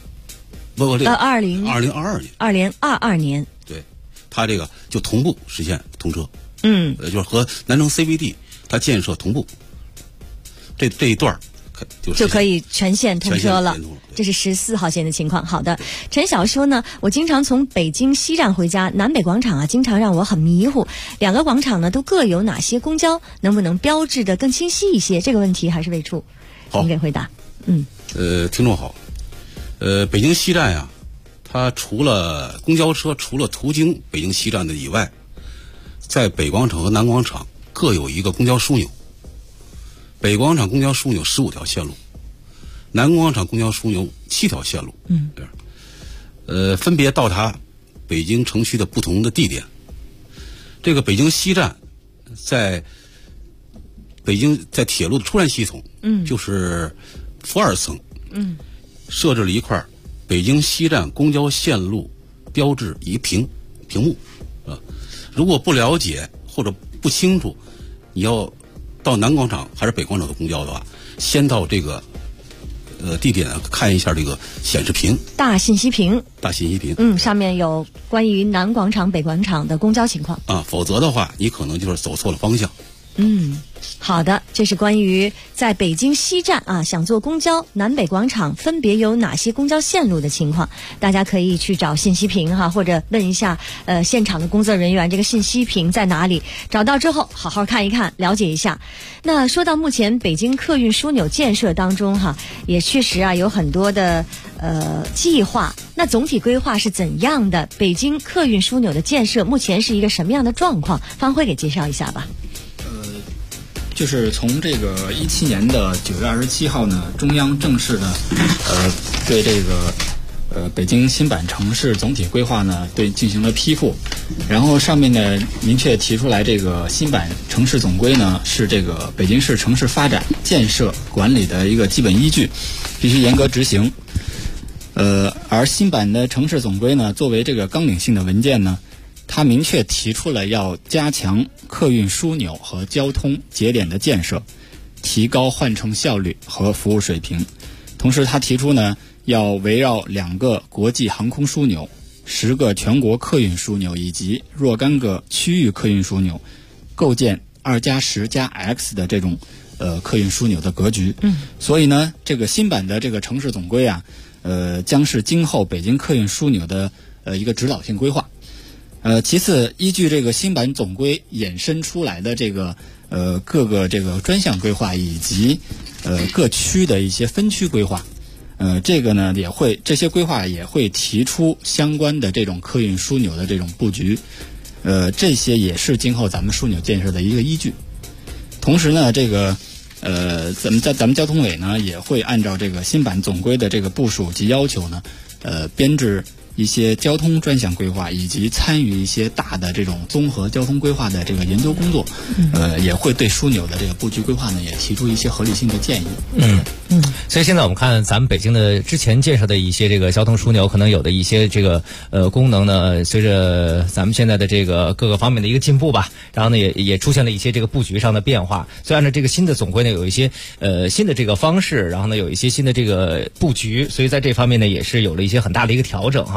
2022年， 对，它这个就同步实现通车，就是和南城 CBD 它建设同步。这一段就可以全线通车了，这是14号线的情况。好的，陈晓说呢，我经常从北京西站回家，南北广场啊，经常让我很迷糊。两个广场呢，都各有哪些公交？能不能标志的更清晰一些？这个问题还是魏处您给回答。 听众好，北京西站呀，它除了公交车除了途经北京西站的以外，在北广场和南广场各有一个公交枢纽。北广场公交枢纽15条线路，南广场公交枢纽7条线路，分别到达北京城区的不同的地点。这个北京西站在铁路的出站系统，就是负2层，设置了一块北京西站公交线路标志一屏幕如果不了解或者不清楚，你要到南广场还是北广场的公交的话，先到这个地点看一下这个显示屏， 大信息屏，上面有关于南广场北广场的公交情况否则的话你可能就是走错了方向。 好的，这是关于在北京西站想坐公交南北广场分别有哪些公交线路的情况，大家可以去找信息屏或者问一下现场的工作人员，这个信息屏在哪里，找到之后好好看一看，了解一下。那说到目前北京客运枢纽建设当中也确实有很多的计划，那总体规划是怎样的？北京客运枢纽的建设目前是一个什么样的状况？方辉给介绍一下吧。 就是从这个17年的9月27号呢，中央正式的对这个北京新版城市总体规划呢进行了批复，然后上面呢明确提出来，这个新版城市总规呢是这个北京市城市发展建设管理的一个基本依据，必须严格执行。而新版的城市总规呢，作为这个纲领性的文件呢，它明确提出了要加强客运枢纽和交通节点的建设，提高换乘效率和服务水平。同时他提出呢，要围绕2个国际航空枢纽、10个全国客运枢纽以及若干个区域客运枢纽，构建2+10+X 的这种客运枢纽的格局。所以呢，这个新版的这个城市总规将是今后北京客运枢纽的一个指导性规划。其次，依据这个新版总规衍生出来的这个各个这个专项规划以及各区的一些分区规划，这个呢这些规划也会提出相关的这种客运枢纽的这种布局，这些也是今后咱们枢纽建设的一个依据。同时呢，这个咱们交通委呢也会按照这个新版总规的这个部署及要求呢，编制一些交通专项规划，以及参与一些大的这种综合交通规划的这个研究工作，也会对枢纽的这个布局规划呢也提出一些合理性的建议。 所以现在我们看咱们北京的之前建设的一些这个交通枢纽，可能有的一些这个功能呢，随着咱们现在的这个各个方面的一个进步吧，然后呢也出现了一些这个布局上的变化。所以按照这个新的总规呢，有一些新的这个方式，然后呢有一些新的这个布局，所以在这方面呢也是有了一些很大的一个调整哈。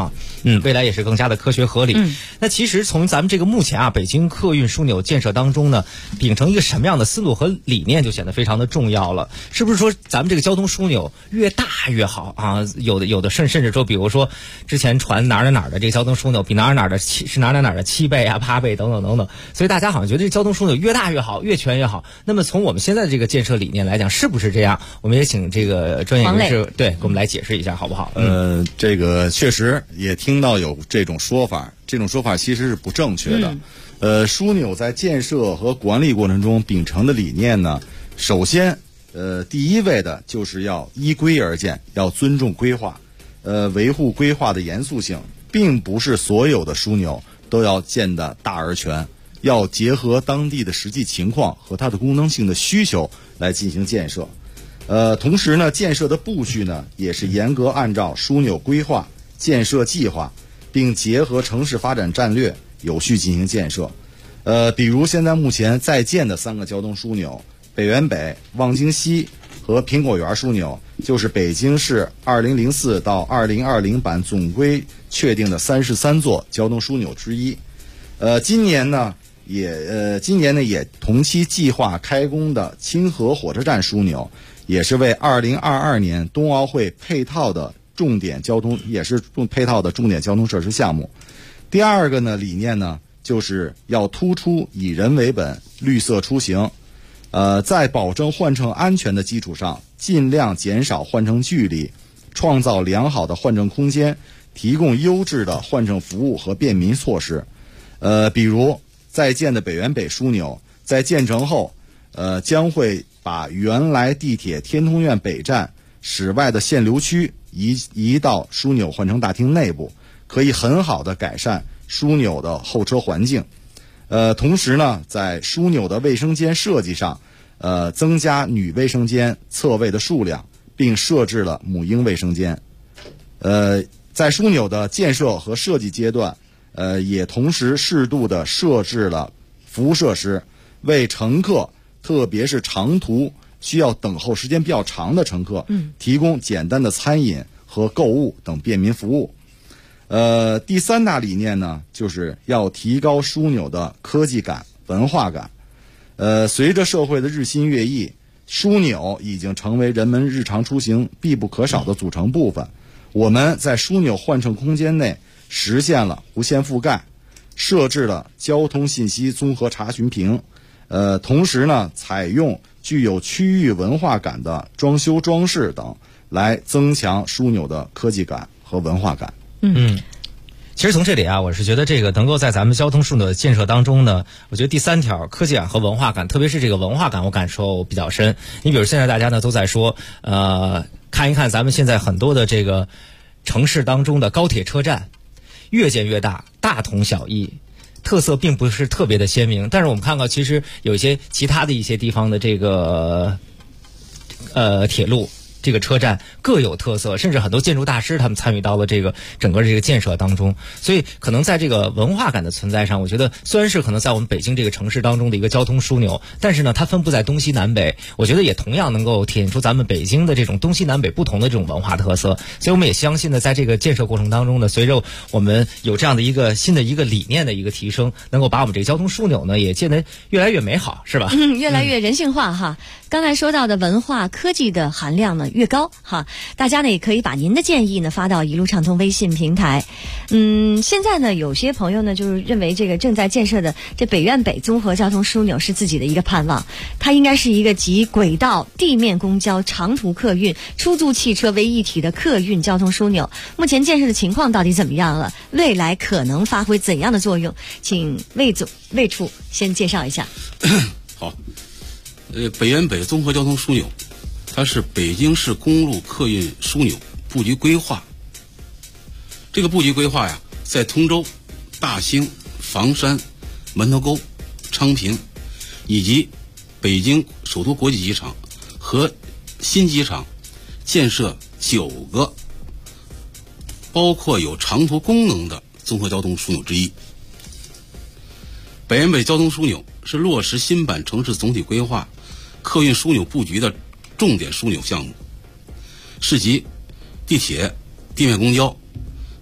啊。未来也是更加的科学合理。那其实从咱们这个目前北京客运枢纽建设当中呢，秉承一个什么样的思路和理念就显得非常的重要了。是不是说咱们这个交通枢纽越大越好啊？有的甚至说，比如说之前传哪儿的这个交通枢纽比哪儿的是哪儿的7倍啊、8倍等等等等，所以大家好像觉得这交通枢纽越大越好，越全越好。那么从我们现在的这个建设理念来讲，是不是这样？我们也请这个专业人士给我们来解释一下，好不好？ 这个确实也听到有这种说法，这种说法其实是不正确的。枢纽在建设和管理过程中秉承的理念呢，首先第一位的就是要依规而建，要尊重规划，维护规划的严肃性，并不是所有的枢纽都要建得大而全，要结合当地的实际情况和它的功能性的需求来进行建设。同时呢，建设的布局呢也是严格按照枢纽规划、建设计划，并结合城市发展战略有序进行建设。比如现在目前在建的3个交通枢纽，北园北、望京西和苹果园枢纽，就是北京市2004到2020版总规确定的33座交通枢纽之一。今年呢也同期计划开工的清河火车站枢纽，也是为2022年冬奥会配套的重点交通设施项目。第二个呢理念呢，就是要突出以人为本，绿色出行。在保证换乘安全的基础上，尽量减少换乘距离，创造良好的换乘空间，提供优质的换乘服务和便民措施。比如在建的北园北枢纽，在建成后，将会把原来地铁天通苑北站室外的限流区移到枢纽换乘大厅内部，可以很好的改善枢纽的候车环境。同时呢，在枢纽的卫生间设计上，增加女卫生间侧位的数量，并设置了母婴卫生间。在枢纽的建设和设计阶段，也同时适度的设置了服务设施，为乘客，特别是长途需要等候时间比较长的乘客，提供简单的餐饮和购物等便民服务。第3大理念呢，就是要提高枢纽的科技感、文化感。随着社会的日新月异，枢纽已经成为人们日常出行必不可少的组成部分。我们在枢纽换乘空间内实现了无线覆盖，设置了交通信息综合查询屏，同时呢，采用具有区域文化感的装修装饰等，来增强枢纽的科技感和文化感。 其实从这里我是觉得这个能够在咱们交通枢纽的建设当中呢，我觉得第3条科技感和文化感，特别是这个文化感，我感受比较深。你比如现在大家呢都在说，看一看咱们现在很多的这个城市当中的高铁车站，越建越大，大同小异，特色并不是特别的鲜明。但是我们看到，其实有一些其他的一些地方的这个铁路。这个车站各有特色，甚至很多建筑大师他们参与到了这个整个这个建设当中，所以可能在这个文化感的存在上，我觉得虽然是可能在我们北京这个城市当中的一个交通枢纽，但是呢，它分布在东西南北，我觉得也同样能够体现出咱们北京的这种东西南北不同的这种文化特色。所以我们也相信呢，在这个建设过程当中呢，随着我们有这样的一个新的一个理念的一个提升，能够把我们这个交通枢纽呢也建得越来越美好，是吧？ 越来越人性化哈。刚才说到的文化科技的含量呢越高哈，大家呢也可以把您的建议呢发到一路畅通微信平台。现在呢有些朋友呢就是认为这个正在建设的这北苑北综合交通枢纽是自己的一个盼望，它应该是一个集轨道、地面公交、长途客运、出租汽车为一体的客运交通枢纽。目前建设的情况到底怎么样了？未来可能发挥怎样的作用？请魏处先介绍一下。 好。北苑北综合交通枢纽，它是北京市公路客运枢纽布局规划。这个布局规划呀，在通州、大兴、房山、门头沟、昌平以及北京首都国际机场和新机场建设9个包括有长途功能的综合交通枢纽之一。北苑北交通枢纽是落实新版城市总体规划客运枢纽布局的重点枢纽项目，是集地铁、地面公交、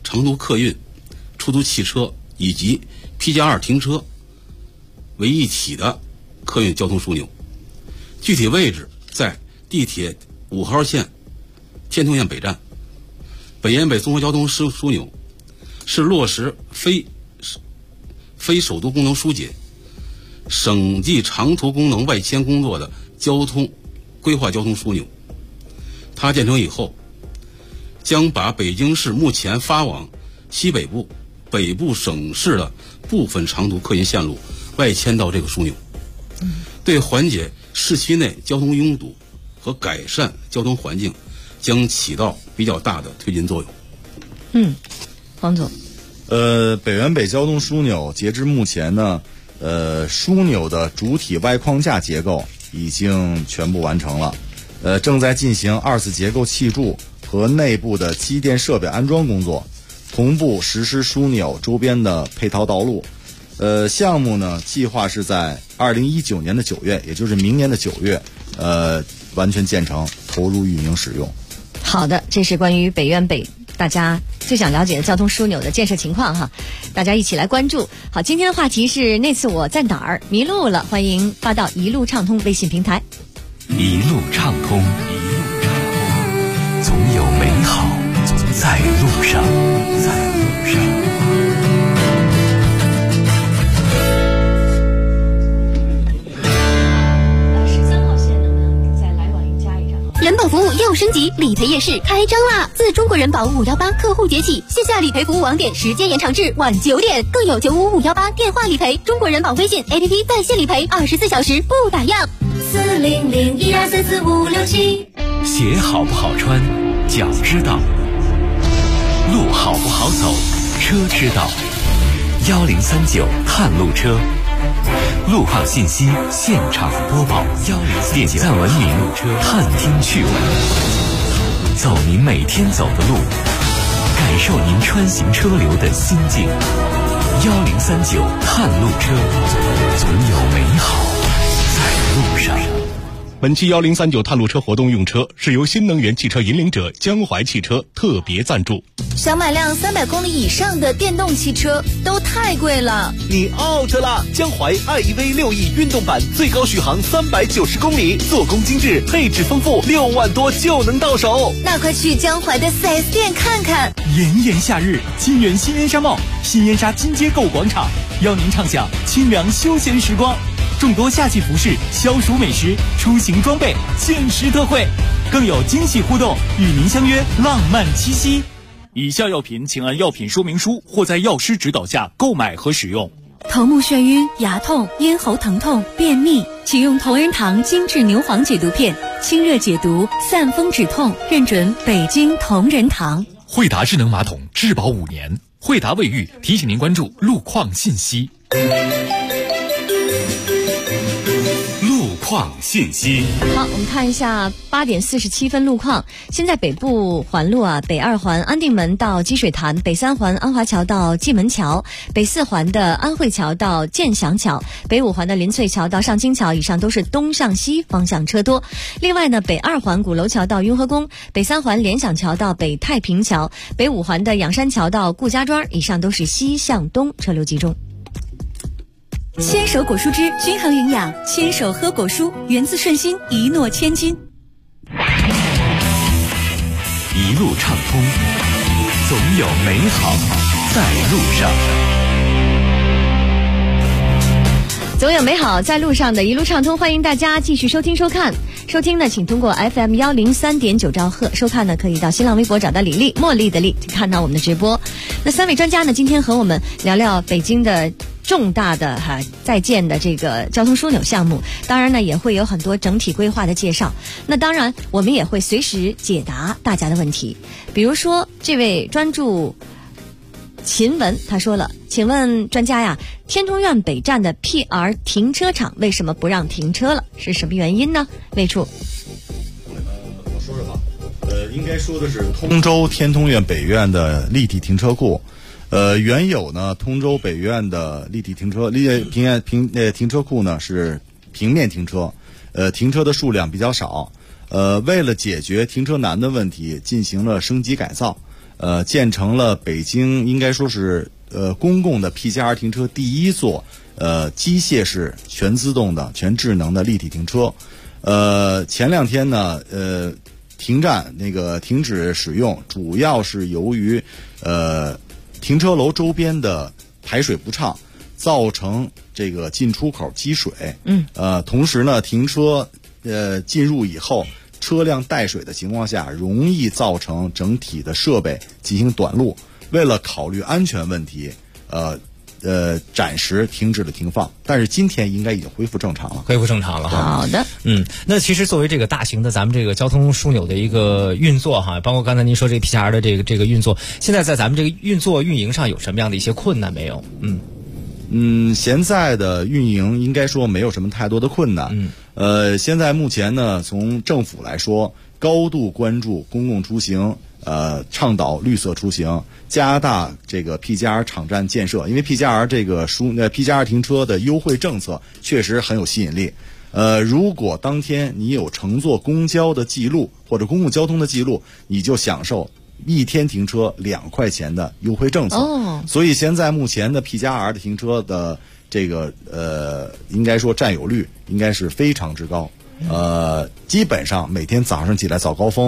长途客运、出租汽车以及 P+2 停车为一体的客运交通枢纽。具体位置在地铁5号线天通苑北站。北延北综合交通枢纽是落实非首都功能疏解、省际长途功能外迁工作的交通规划交通枢纽。它建成以后，将把北京市目前发往西北部、北部省市的部分长途客运线路外迁到这个枢纽，对缓解市区内交通拥堵和改善交通环境将起到比较大的推进作用。 黄总， 北延北交通枢纽截至目前呢，枢纽的主体外框架结构已经全部完成了，正在进行2次结构砌筑和内部的机电设备安装工作，同步实施枢纽周边的配套道路。项目呢，计划是在2019年的9月，也就是明年的9月，完全建成，投入运营使用。 好的，这是关于北苑北大家最想了解的交通枢纽的建设情况哈，大家一起来关注。好，今天的话题是那次我在哪儿迷路了，欢迎发到一路畅通微信平台。 一路畅通，总有美好在路上， 人保服务又升级，理赔夜市开张啦！自中国人保518客户节起，线下理赔服务网点时间延长至晚9点，更有95518电话理赔，中国人保微信 APP 在线理赔，24小时不打烊。40012445567。 鞋好不好穿，脚知道；路好不好走，车知道。1039探路车。路况信息现场播报，点赞文明，探听趣闻，走您每天走的路，感受您穿行车流的心境。1039探路车，总有美好在路上。 本期1039探路车活动用车是由新能源汽车引领者江淮汽车特别赞助。 想买辆300公里以上的电动汽车都太贵了， 你 out 了！江淮 iEV 6E 运动版最高续航390公里，做工精致，配置丰富，6万多就能到手。 那快去江淮的 4S 店看看。 炎炎夏日，清远新燕莎茂、新燕莎金街购物广场邀您畅享清凉休闲时光。众多夏季服饰、消暑美食、出行装备限时特惠，更有惊喜互动，与您相约浪漫七夕。以下药品请按药品说明书或在药师指导下购买和使用。 头目眩晕、牙痛、咽喉疼痛、便秘，请用同仁堂精致牛黄解毒片，清热解毒，散风止痛，认准北京同仁堂。 惠达智能马桶质保5年，惠达卫浴提醒您关注路况信息。况信息。 好，我们看一下8点47分路况。现在北部环路北2环安定门到积水潭，北3环安华桥到蓟门桥，北4环的安慧桥到建祥桥，北5环的林翠桥到上清桥，以上都是东向西方向车多。另外呢，北2环鼓楼桥到雍和宫，北3环联想桥到北太平桥，北5环的仰山桥到顾家庄，以上都是西向东车流集中。 牵手果蔬汁均衡营养，牵手喝果蔬，源自顺心，一诺千金。 一路畅通，总有美好在路上。 总有美好在路上的一路畅通，欢迎大家继续收听收看。收听呢，请通过 FM 103.9兆赫；收看呢，可以到新浪微博找到李丽，茉莉的丽，看到我们的直播。那3位专家呢，今天和我们聊聊北京的重大的在建的这个交通枢纽项目，当然呢也会有很多整体规划的介绍。那当然我们也会随时解答大家的问题。比如说这位专注秦文他说了，请问专家呀，天通苑北站的 PR 停车场为什么不让停车了？是什么原因呢？魏处。 我说说吧，应该说的是通州天通苑北苑的立体停车库。原有呢，通州北苑的立体停车停车库呢是平面停车，停车的数量比较少。为了解决停车难的问题，进行了升级改造。 建成了北京应该说是公共的 P+R 停车第一座机械式全自动的全智能的立体停车。前2天呢停站那个停止使用，主要是由于停车楼周边的排水不畅，造成这个进出口积水。同时呢，停车进入以后，车辆带水的情况下，容易造成整体的设备进行短路。为了考虑安全问题，暂时停止了停放，但是今天应该已经恢复正常了。 好的， 那其实作为这个大型的咱们这个交通枢纽的一个运作哈，包括刚才您说这个 P+R 的这个运作，现在在咱们这个运营上有什么样的一些困难没有？ 现在的运营应该说没有什么太多的困难。现在目前呢，从政府来说，高度关注公共出行，倡导绿色出行，加大这个 P+R 场站建设。因为 P+R 这个P+R 停车的优惠政策确实很有吸引力。如果当天你有乘坐公交的记录或者公共交通的记录，你就享受1天停车2块钱的优惠政策。所以现在目前的 P+R 的停车的这个应该说占有率应该是非常之高。基本上每天早上起来早高峰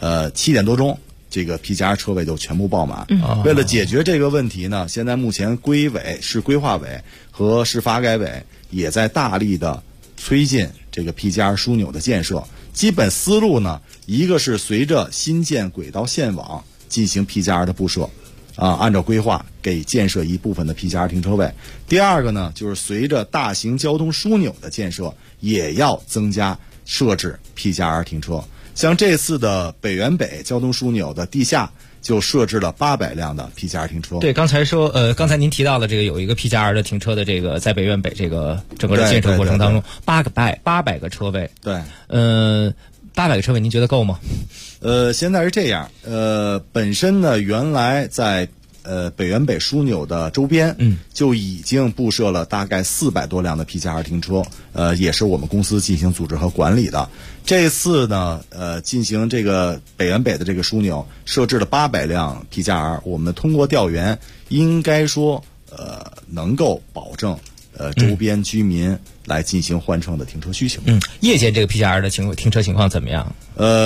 ，7点多钟，这个 P+R 车位就全部爆满。为了解决这个问题呢，现在目前市规划委和市发改委也在大力的推进这个 P+R 枢纽的建设。基本思路呢，一个是随着新建轨道线网进行 P+R 的布设，按照规划给建设一部分的 P+R 停车位。第二个呢，就是随着大型交通枢纽的建设，也要增加设置 P+R 停车。像这次的北园北交通枢纽的地下就设置了800辆的 P+R 停车。 对，刚才您提到了这个有一个 P+R 的停车的这个在北苑北这个整个的建设过程当中，800个车位。 对 ，800个车位您觉得够吗？ 现在是这样，本身呢，原来在北园北枢纽的周边，就已经布设了大概400多辆的 P+R 停车，也是我们公司进行组织和管理的。这次呢，进行这个北园北的这个枢纽设置了800辆 P+R， 我们通过调研，应该说能够保证周边居民来进行换乘的停车需求。 夜间这个 P+R 的停车情况怎么样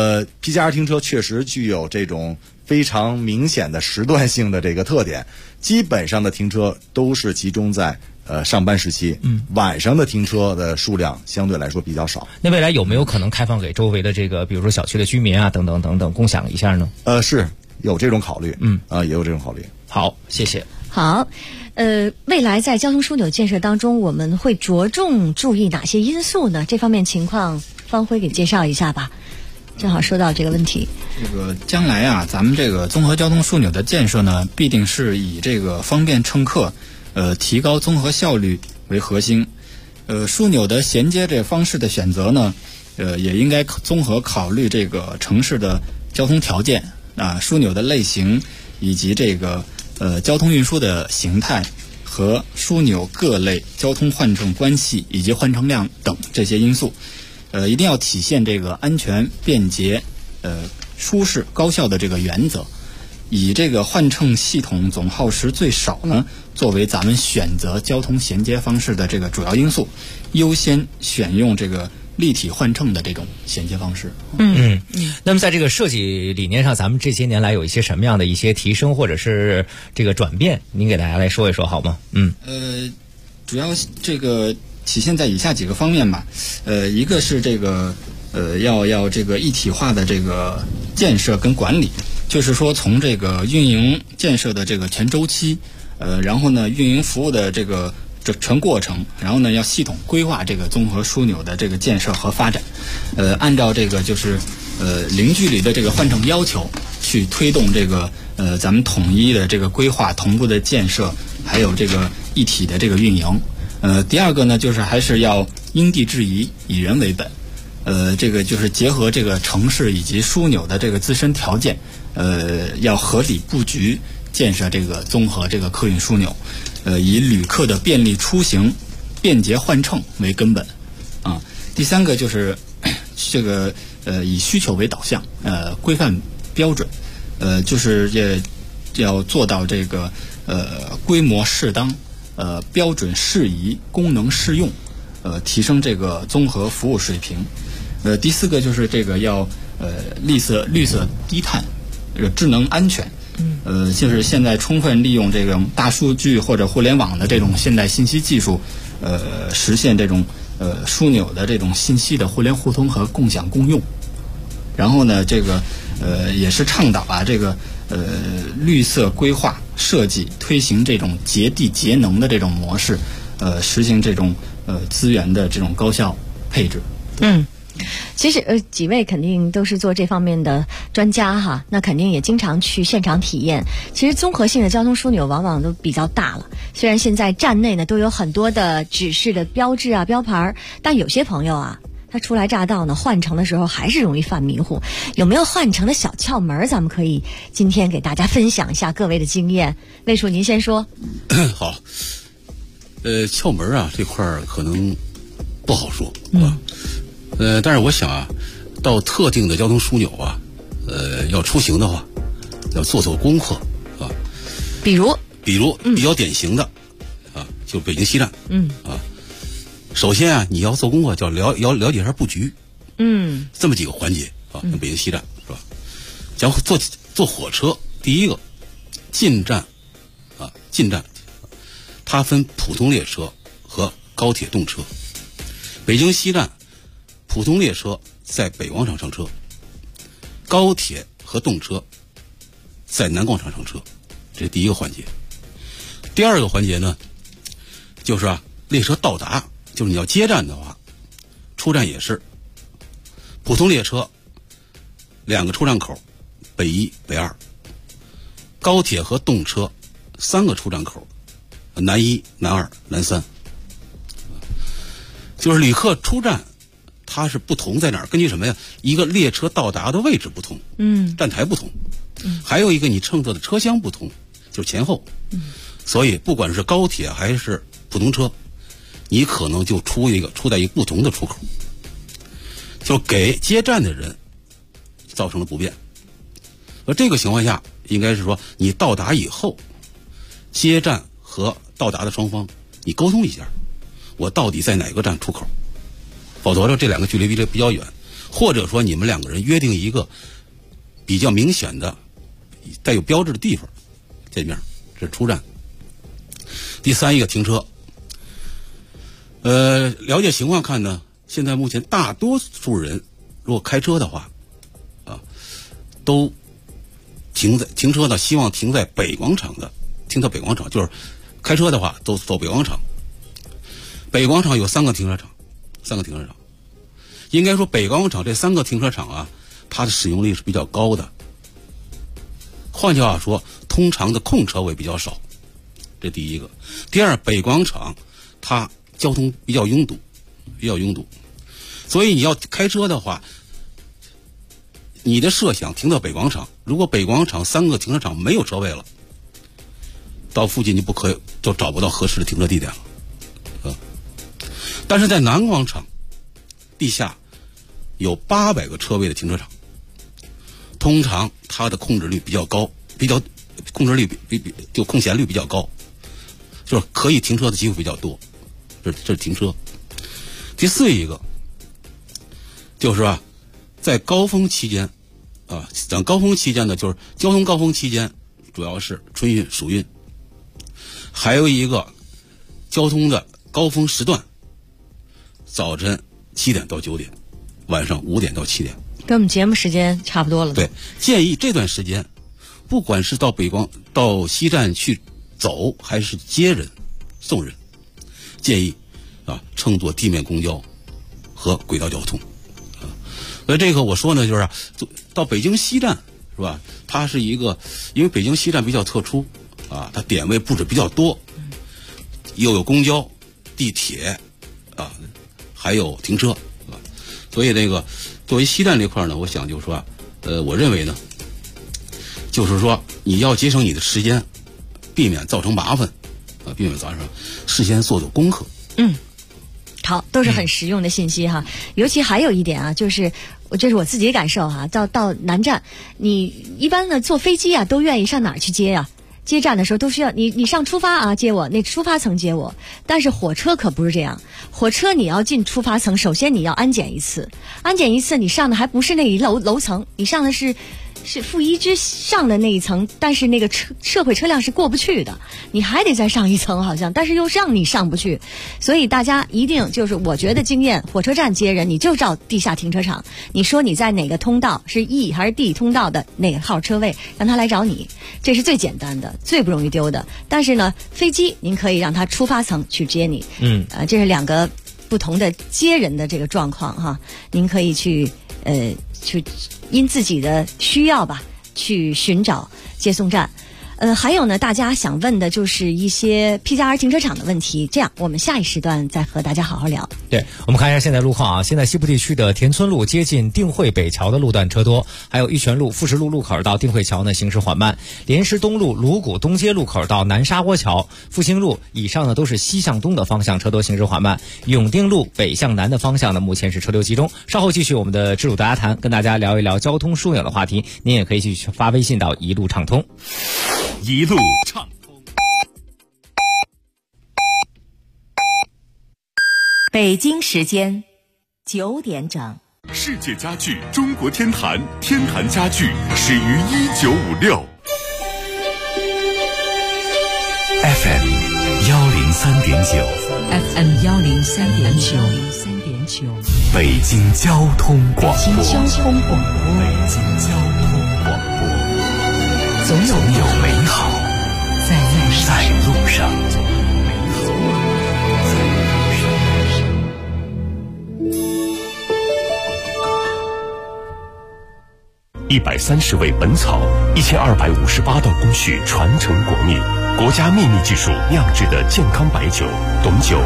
？P+R 停车确实具有这种非常明显的时段性的这个特点，基本上的停车都是集中在上班时期，晚上的停车的数量相对来说比较少。 那未来有没有可能开放给周围的这个，比如说小区的居民啊，等等等等，共享一下呢？ 是有这种考虑，也有这种考虑。 好，谢谢。 好，未来在交通枢纽建设当中，我们会着重注意哪些因素呢？这方面情况，方辉给介绍一下吧。正好说到这个问题。 这个将来啊，咱们这个综合交通枢纽的建设呢，必定是以这个方便乘客，提高综合效率为核心。枢纽的衔接这方式的选择呢，也应该综合考虑这个城市的交通条件啊、枢纽的类型以及这个交通运输的形态和枢纽各类交通换乘关系以及换乘量等这些因素。一定要体现这个安全、便捷、舒适、高效的这个原则，以这个换乘系统总耗时最少呢，作为咱们选择交通衔接方式的这个主要因素，优先选用这个立体换乘的这种衔接方式。 那么在这个设计理念上，咱们这些年来有一些什么样的一些提升或者是这个转变，您给大家来说一说好吗？ 主要这个体现在以下几个方面吧。一个是这个要这个一体化的这个建设跟管理，就是说从这个运营建设的这个全周期，然后呢运营服务的这全过程，然后呢要系统规划这个综合枢纽的这个建设和发展，按照这个就是零距离的这个换乘要求去推动这个咱们统一的这个规划、同步的建设，还有这个一体的这个运营。第二个呢，就是还是要因地制宜，以人为本。这个就是结合这个城市以及枢纽的这个自身条件，要合理布局建设这个综合这个客运枢纽，以旅客的便利出行、便捷换乘为根本。第三个就是这个以需求为导向，规范标准， 就是也要做到这个规模适当，标准适宜，功能适用，提升这个综合服务水平。第4个就是这个要绿色低碳，智能安全。就是现在充分利用这种大数据或者互联网的这种现代信息技术，实现这种枢纽的这种信息的互联互通和共享共用。然后呢，这个也是倡导这个绿色规划设计，推行这种节地节能的这种模式，实行这种资源的这种高效配置。 其实几位肯定都是做这方面的专家哈，那肯定也经常去现场体验。其实综合性的交通枢纽往往都比较大了，虽然现在站内呢都有很多的指示的标志啊标牌，但有些朋友啊，他初来乍到呢，换乘的时候还是容易犯迷糊。有没有换乘的小窍门？咱们可以今天给大家分享一下各位的经验。魏叔您先说。 好，窍门啊这块儿可能不好说啊。但是我想啊，到特定的交通枢纽啊，要出行的话，要做功课啊。比如比较典型的啊，就北京西站。首先啊，你要做功课，就要了解一下布局。这么几个环节啊，像北京西站是吧？讲坐火车，第一个进站，它分普通列车和高铁动车。北京西站。普通列车在北广场上车，高铁和动车在南广场上车，这是第一个环节。第二个环节呢，就是列车到达，就是你要接站的话，出站也是普通列车2个出站口，北1、北2；高铁和动车3个出站口，南1、南2、南3。就是旅客出站。它是不同在哪儿？根据什么呀？一个列车到达的位置不同，站台不同，还有一个你乘坐的车厢不同，就是前后。所以不管是高铁还是普通车，你可能就出在一个不同的出口，就给接站的人造成了不便。而这个情况下，应该是说你到达以后，接站和到达的双方你沟通一下，我到底在哪个站出口。否则这2个距离比较远，或者说你们2个人约定一个比较明显的带有标志的地方见面，这是出站。第3一个停车。了解情况看呢，现在目前大多数人如果开车的话都停车呢，希望停在北广场的，停到北广场，就是开车的话都走北广场。北广场有3个停车场。应该说北广场这3个停车场啊，它的使用率是比较高的。换句话说，通常的空车位比较少，这第一个。第二，北广场它交通比较拥堵，所以你要开车的话，你的设想停到北广场，如果北广场3个停车场没有车位了，到附近就找不到合适的停车地点了。但是在南广场地下有800个车位的停车场，通常它的控制率比较高，控制率就空闲率比较高，就是可以停车的机会比较多。这是停车。第4一个就是在高峰期间讲高峰期间呢，就是交通高峰期间，主要是春运、暑运，还有一个交通的高峰时段。早晨7点到9点，晚上5点到7点， 跟我们节目时间差不多了。 对，建议这段时间，不管是到西站去走，还是接人、送人，建议乘坐地面公交和轨道交通。所以这个我说呢，就是到北京西站是吧？它是一个，因为北京西站比较特殊它点位布置比较多，又有公交、地铁还有停车，所以这个作为西站这块呢，我想就是说，我认为呢，就是说你要节省你的时间，避免造成麻烦，事先做功课。 好，都是很实用的信息哈。尤其还有一点就是这是我自己的感受哈。到南站，你一般的坐飞机啊，都愿意上哪儿去接呀？接站的时候都需要你上出发啊接我，那出发层接我。但是火车可不是这样，火车你要进出发层，首先你要安检一次，你上的还不是那一楼层，你上的是负一之上的那一层，但是那个社会车辆是过不去的，你还得再上一层好像，但是又让你上不去。所以大家一定就是我觉得经验，火车站接人你就照地下停车场，你说你在哪个通道，是 E 还是 D 通道的哪个号车位，让他来找你，这是最简单的最不容易丢的。但是呢，飞机您可以让他出发层去接你，这是两个不同的接人的这个状况哈，您可以去因自己的需要吧，去寻找接送站。还有呢，大家想问的就是一些 P+R 停车场的问题，这样我们下一时段再和大家好好聊。 对，我们看一下现在路况啊。现在西部地区的田村路接近定慧北桥的路段车多，还有玉泉路富士路路口到定慧桥呢行驶缓慢，莲师东路鲁谷东街路口到南沙窝桥、复兴路以上呢都是西向东的方向车多行驶缓慢，永定路北向南的方向呢目前是车流集中。稍后继续我们的知路大家谈，跟大家聊一聊交通枢纽的话题，您也可以去发微信到一路畅通。 一路畅通。 北京时间9点整。 世界家具中国天坛，天坛家具始于1956。 FM 103.9 FM 103.9 北京交通广播。 北京交通广播。 总有美好在路上。 130味本草，1258道工序传承国秘，国家秘密技术酿制的健康白酒，董酒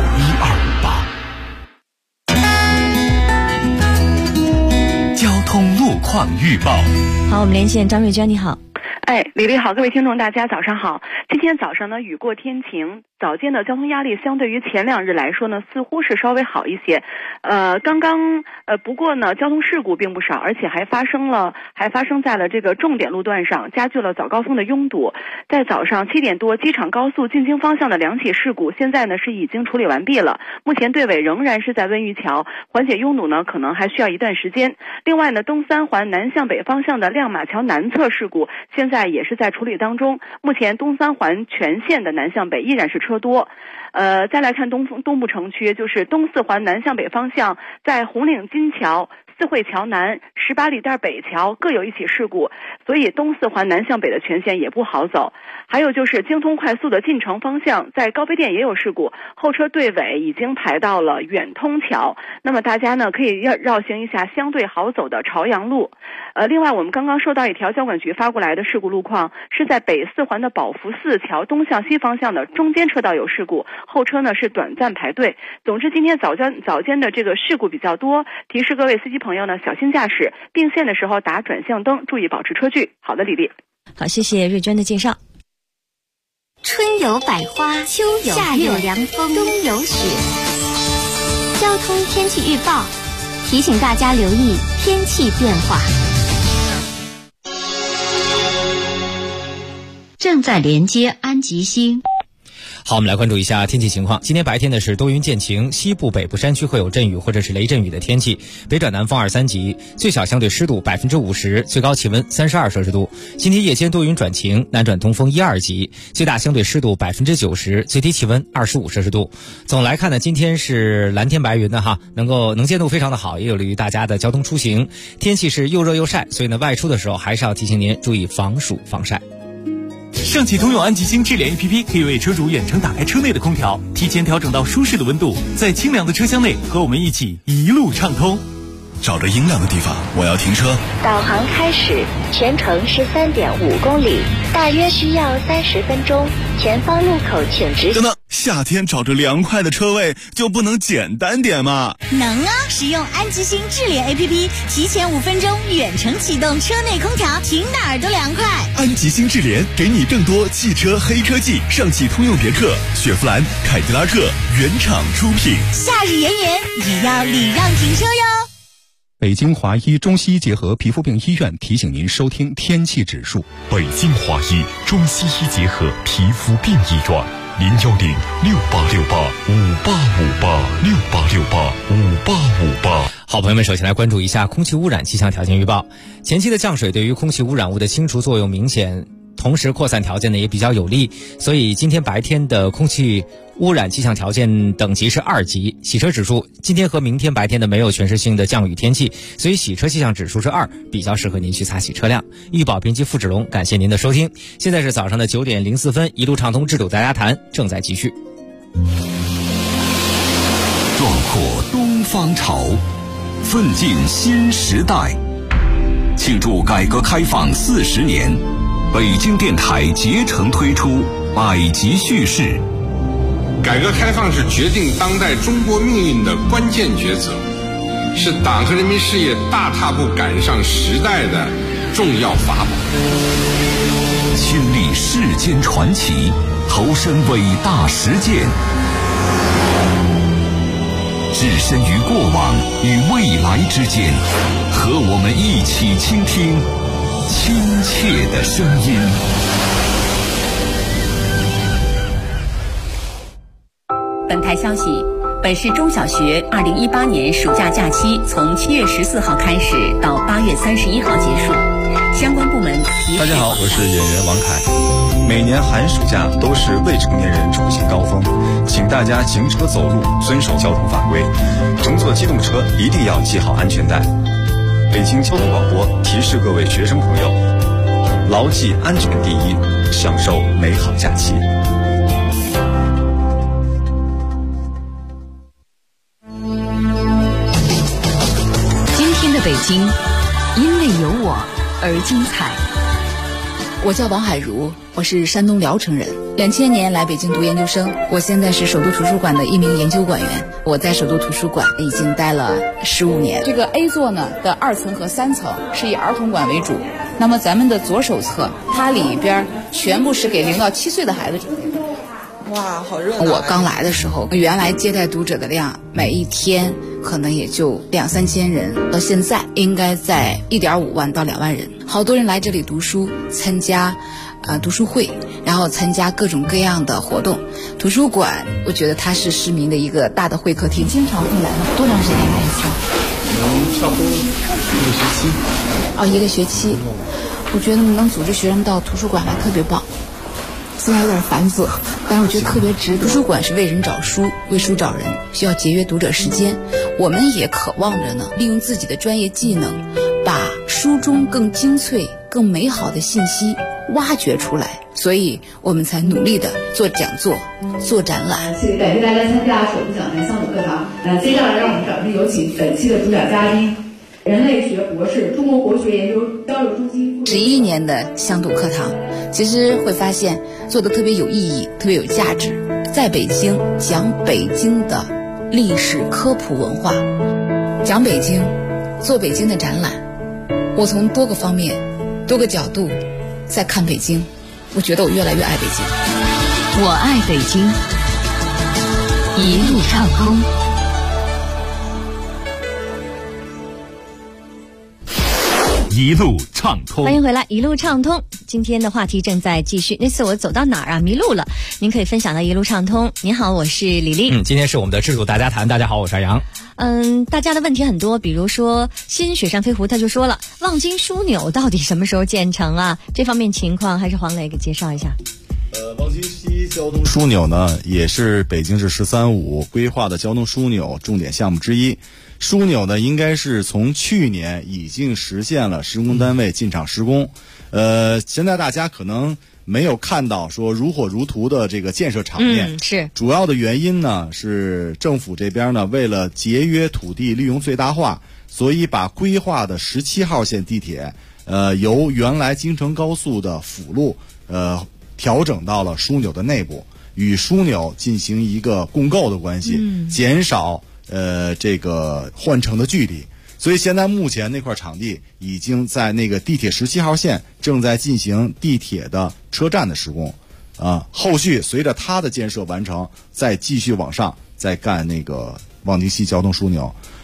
1258。 交通路况预报。 好，我们连线张瑞娟，你好。 李丽好，各位听众大家早上好。今天早上呢雨过天晴，早间的交通压力相对于前2日来说呢似乎是稍微好一些。不过呢交通事故并不少，而且还发生在了这个重点路段上，加剧了早高峰的拥堵。在早上7点多，机场高速进京方向的2起事故现在呢是已经处理完毕了，目前队尾仍然是在温榆桥，缓解拥堵呢可能还需要一段时间。另外呢东三环南向北方向的亮马桥南侧事故现在也是在处理当中，目前东三环全线的南向北依然是车多。再来看东部城区，就是东四环南向北方向，在红岭金桥、四惠桥南、18里店北桥各有1起事故，所以东四环南向北的全线也不好走。还有就是京通快速的进城方向，在高碑店也有事故，后车队尾已经排到了远通桥，那么大家呢可以绕行一下相对好走的朝阳路。另外我们刚刚收到一条交管局发过来的事故路况，是在北四环的宝福寺桥东向西方向的中间车道有事故，后车呢是短暂排队。总之今天早间的这个事故比较多，提示各位司机朋友呢小心驾驶，并线的时候打转向灯，注意保持车距。好的，李丽。 好，谢谢瑞娟的介绍。 春有百花，秋有夏有凉风，冬有雪。交通天气预报提醒大家留意天气变化。 正在连接安吉星。 好，我们来关注一下天气情况。今天白天呢是多云见晴，西部北部山区会有阵雨或者是雷阵雨的天气，北转南风2、3级，最小相对湿度50%，最高气温32摄氏度。今天夜间多云转晴，南转东风1、2级，最大相对湿度90%，最低气温25摄氏度。总来看呢，今天是蓝天白云的哈，能见度非常的好，也有利于大家的交通出行。天气是又热又晒，所以呢外出的时候还是要提醒您注意防暑防晒。 上汽通用安吉星智联 APP 可以为车主远程打开车内的空调，提前调整到舒适的温度，在清凉的车厢内和我们一起一路畅通。 找着阴凉的地方，我要停车。 导航开始，全程是3.5公里，大约需要30分钟。前方路口请直行。 等等，夏天找着凉快的车位就不能简单点吗？ 能啊！使用安吉星智联 APP， 提前5分钟远程启动车内空调，停哪儿都凉快。 安吉星智联给你更多汽车黑科技，上汽通用别克、雪佛兰、凯迪拉克原厂出品。 夏日炎炎，也要礼让停车哟。 北京华医中西医结合皮肤病医院提醒您收听天气指数。 北京华医中西医结合皮肤病医院，0106868585858 好，朋友们，首先来关注一下空气污染气象条件预报。前期的降水对于空气污染物的清除作用明显，同时扩散条件呢也比较有利，所以今天白天的空气污染气象条件等级是2级。洗车指数今天和明天白天的没有全市性的降雨天气，所以洗车气象指数是2，比较适合您去擦洗车辆。预报编辑付志龙，感谢您的收听。现在是早上的9点04分，一路畅通制度大家谈正在继续。 壮阔东方潮，奋进新时代。庆祝改革开放40年，北京电台竭诚推出百集叙事。 改革开放是决定当代中国命运的关键抉择，是党和人民事业大踏步赶上时代的重要法宝。 亲历世间传奇，投身伟大实践，置身于过往与未来之间，和我们一起倾听亲切的声音。 本台消息，本市中小学2018年暑假假期从7月14号开始到8月31号结束，相关部门大家好，我是演员王凯。每年寒暑假都是未成年人出行高峰，请大家行车走路遵守交通法规，乘坐机动车一定要系好安全带。北京交通广播提示各位学生朋友，牢记安全第一，享受美好假期。 今天的北京，因为有我而精彩。 我叫王海茹，我是山东聊城人，2000年来北京读研究生，我现在是首都图书馆的一名研究馆员。我在首都图书馆已经待了15年。这个 A 座呢的2层和3层是以儿童馆为主，那么咱们的左手侧，它里边全部是给0到7岁的孩子准备的。哇，好热闹！我刚来的时候，原来接待读者的量每一天可能也就2-3千人，到现在应该在1.5万到2万人。好多人来这里读书，参加读书会，然后参加各种各样的活动。图书馆，我觉得它是市民的一个大的会客厅。经常会来吗？多长时间来一次？ 差不多1个学期。 1个学期。我觉得能组织学生到图书馆来特别棒。虽然有点繁琐，但是我觉得特别值得。图书馆是为人找书，为书找人，需要节约读者时间。我们也渴望着呢，利用自己的专业技能，把书中更精粹、更美好的信息挖掘出来。所以我们才努力的做讲座、做展览。 感谢大家参加首部讲台乡土课堂。接下来让我们掌声有请本期的主讲嘉宾，人类学博士、中国国学研究交流中心 11年的乡土课堂，其实会发现做的特别有意义，特别有价值。在北京讲北京的历史科普文化，讲北京，做北京的展览。我从多个方面、多个角度在看北京，我觉得我越来越爱北京。 我爱北京，一路畅通。 一路畅通， 欢迎回来，一路畅通。今天的话题正在继续。那次我走到哪儿啊？迷路了。您可以分享到一路畅通。您好，我是李丽。 今天是我们的制度大家谈。大家好，我是杨。 大家的问题很多，比如说新雪山飞狐他就说了，望京枢纽到底什么时候建成啊？这方面情况还是黄磊给介绍一下。 望京西交通枢纽呢，也是北京市“13+5”规划的交通枢纽重点项目之一。枢纽呢，应该是从去年已经实现了施工单位进场施工。现在大家可能没有看到说如火如荼的这个建设场面， 是主要的原因呢是政府这边呢为了节约土地利用最大化，所以把规划的17号线地铁由原来京承高速的辅路调整到了枢纽的内部，与枢纽进行一个共构的关系，减少这个换乘的距离。所以现在目前那块场地已经在那个地铁17号线正在进行地铁的车站的施工，后续随着它的建设完成，再继续往上再干那个望京西交通枢纽。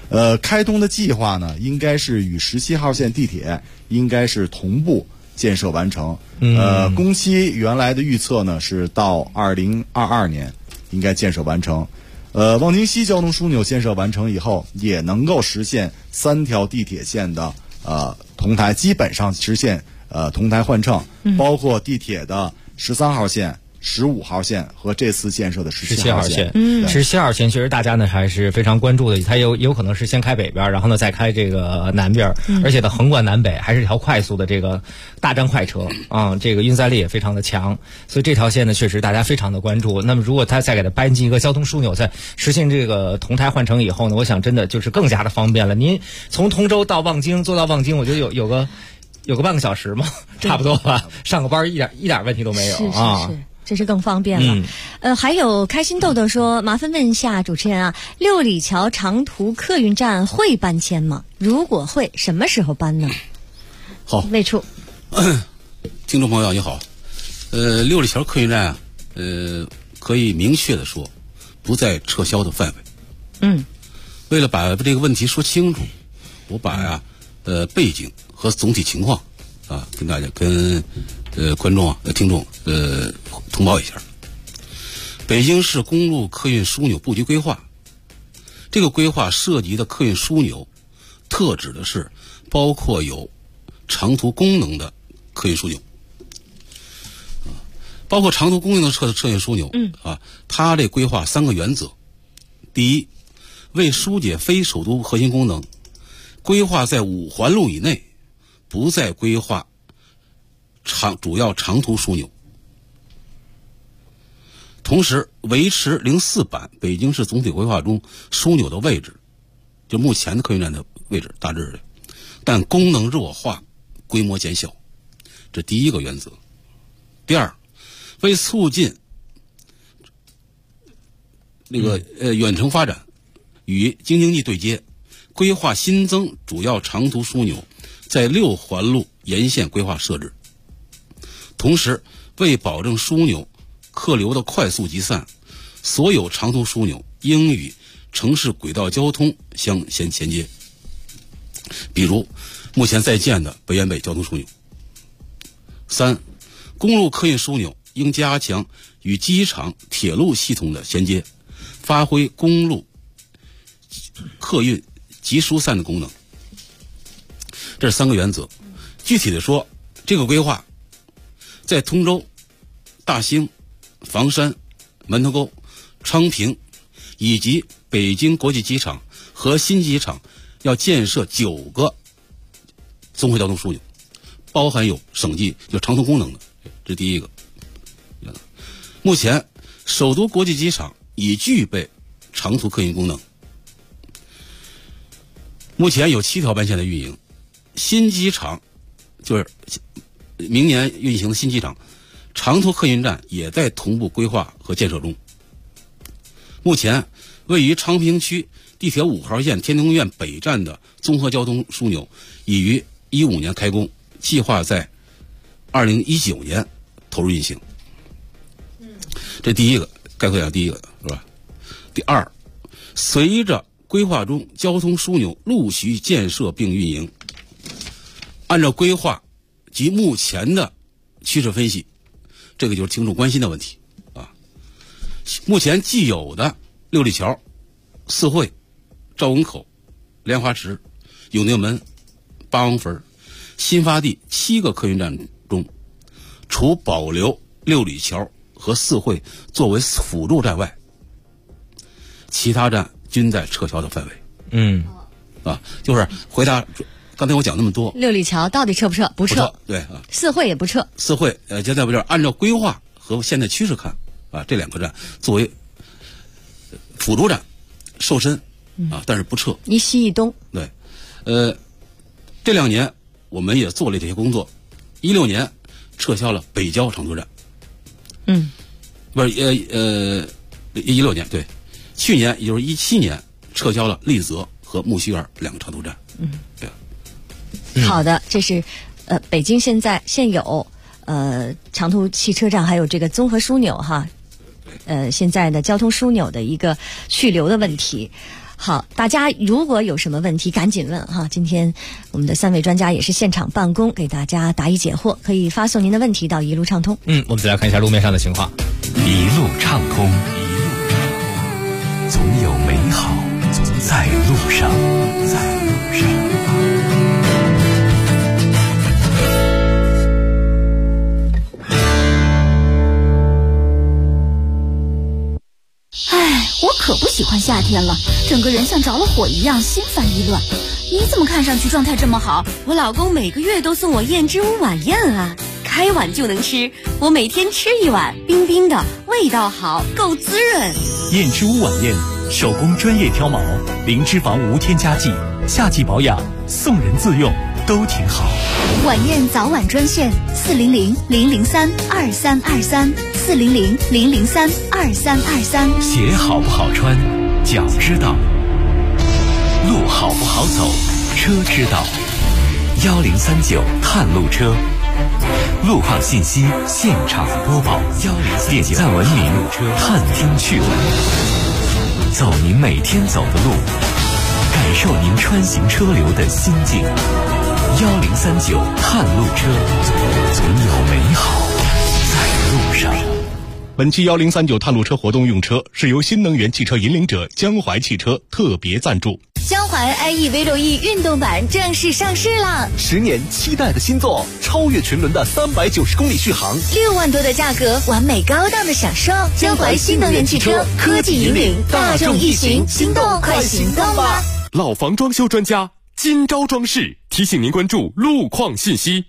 开通的计划呢，应该是与17号线地铁应该是同步建设完成。工期原来的预测呢是到2022年应该建设完成。望京西交通枢纽建设完成以后，也能够实现3条地铁线的同台，基本上实现同台换乘，包括地铁的13号线、15号线和这次建设的17号线。 17号线确实大家呢还是非常关注的，它有可能是先开北边，然后呢再开这个南边，而且它横贯南北，还是一条快速的这个大站快车啊，这个运载力也非常的强，所以这条线呢确实大家非常的关注。那么如果它再给它搬进一个交通枢纽，在实现这个同台换乘以后呢，我想真的就是更加的方便了。您从通州到望京，坐到望京，我觉得有个半个小时嘛，差不多吧，上个班一点问题都没有啊。 是这是更方便了。还有开心豆豆说，麻烦问一下主持人啊，六里桥长途客运站会搬迁吗？如果会，什么时候搬呢？ 好， 魏处， 听众朋友你好，六里桥客运站啊，可以明确的说，不在撤销的范围。为了把这个问题说清楚，我把背景和总体情况啊，跟大家观众啊、听众通报一下。北京市公路客运枢纽布局规划，这个规划涉及的客运枢纽，特指的是包括有长途功能的客运枢纽，包括长途功能的客运枢纽。它这规划3个原则：第一，为疏解非首都核心功能，规划在5环路以内，不再规划主要长途枢纽。同时维持04版北京市总体规划中枢纽的位置，就目前的客运站的位置大致的，但功能弱化，规模减小，这第一个原则。第二，为促进那个远程发展与京津冀对接，规划新增主要长途枢纽在6环路沿线规划设置。同时为保证枢纽客流的快速集散，所有长途枢纽应与城市轨道交通相衔接，比如目前在建的北苑北交通枢纽。3，公路客运枢纽应加强与机场铁路系统的衔接，发挥公路客运集疏散的功能。这是3个原则。具体的说，这个规划在通州、大兴、房山、门头沟、昌平以及北京国际机场和新机场要建设9个综合交通枢纽，包含有省际就长途功能的，这是第一个。目前首都国际机场已具备长途客运功能，目前有7条班线的运营。新机场就是明年运行的新机场，长途客运站也在同步规划和建设中。目前位于昌平区地铁5号线天通苑北站的综合交通枢纽已于15年开工，计划在2019年投入运行。这第一个概括讲第一个是吧？第二，随着规划中交通枢纽陆续建设并运营，按照规划及目前的趋势分析，这个就是听众关心的问题啊。目前既有的六里桥、四惠、赵文口、莲花池、永定门、八王坟、新发地7个客运站中，除保留六里桥和四惠作为辅助站外，其他站均在撤销的范围。就是回答刚才我讲那么多， 六里桥到底撤不撤？不撤。 对啊， 四惠也不撤。 四惠现在不就是按照规划和现在趋势看啊，这2个站作为辅助站瘦身啊，但是不撤。 一西一东。 对，这2年我们也做了这些工作。16年撤销了北郊长途站。不是16年对，去年也就是17年撤销了丽泽和木樨园2个长途站。对。 好的，这是北京现有长途汽车站还有这个综合枢纽哈，现在的交通枢纽的一个去留的问题。 好，大家如果有什么问题赶紧问哈，今天我们的3位专家也是现场办公，给大家答疑解惑，可以发送您的问题到一路畅通。 我们再来看一下路面上的情况。 一路畅通，总有美好在路上， 哎，我可不喜欢夏天了，整个人像着了火一样，心烦意乱。你怎么看上去状态这么好？ 我老公每个月都送我燕之屋晚宴啊，开碗就能吃，我每天吃一碗，冰冰的，味道好，够滋润。 燕之屋晚宴，手工专业挑毛，零脂肪无添加剂，夏季保养，送人自用都挺好。 晚宴早晚专线400-003-2323，400-003-2323。 鞋好不好穿，脚知道；路好不好走，车知道。1039探路车，路况信息现场播报。点赞文明探听趣闻，走您每天走的路，感受您穿行车流的心境。1039探路车，总有美好在路上。 本期1039探路车活动用车是由新能源汽车引领者江淮汽车特别赞助。 江淮 iE V6E 运动版正式上市了 ，10年期待的新作，超越群伦的390公里续航 ，6万多的价格，完美高档的享受。江淮新能源汽车，科技引领大众一行，心动快行动吧！ 老房装修专家金招装饰提醒您关注路况信息。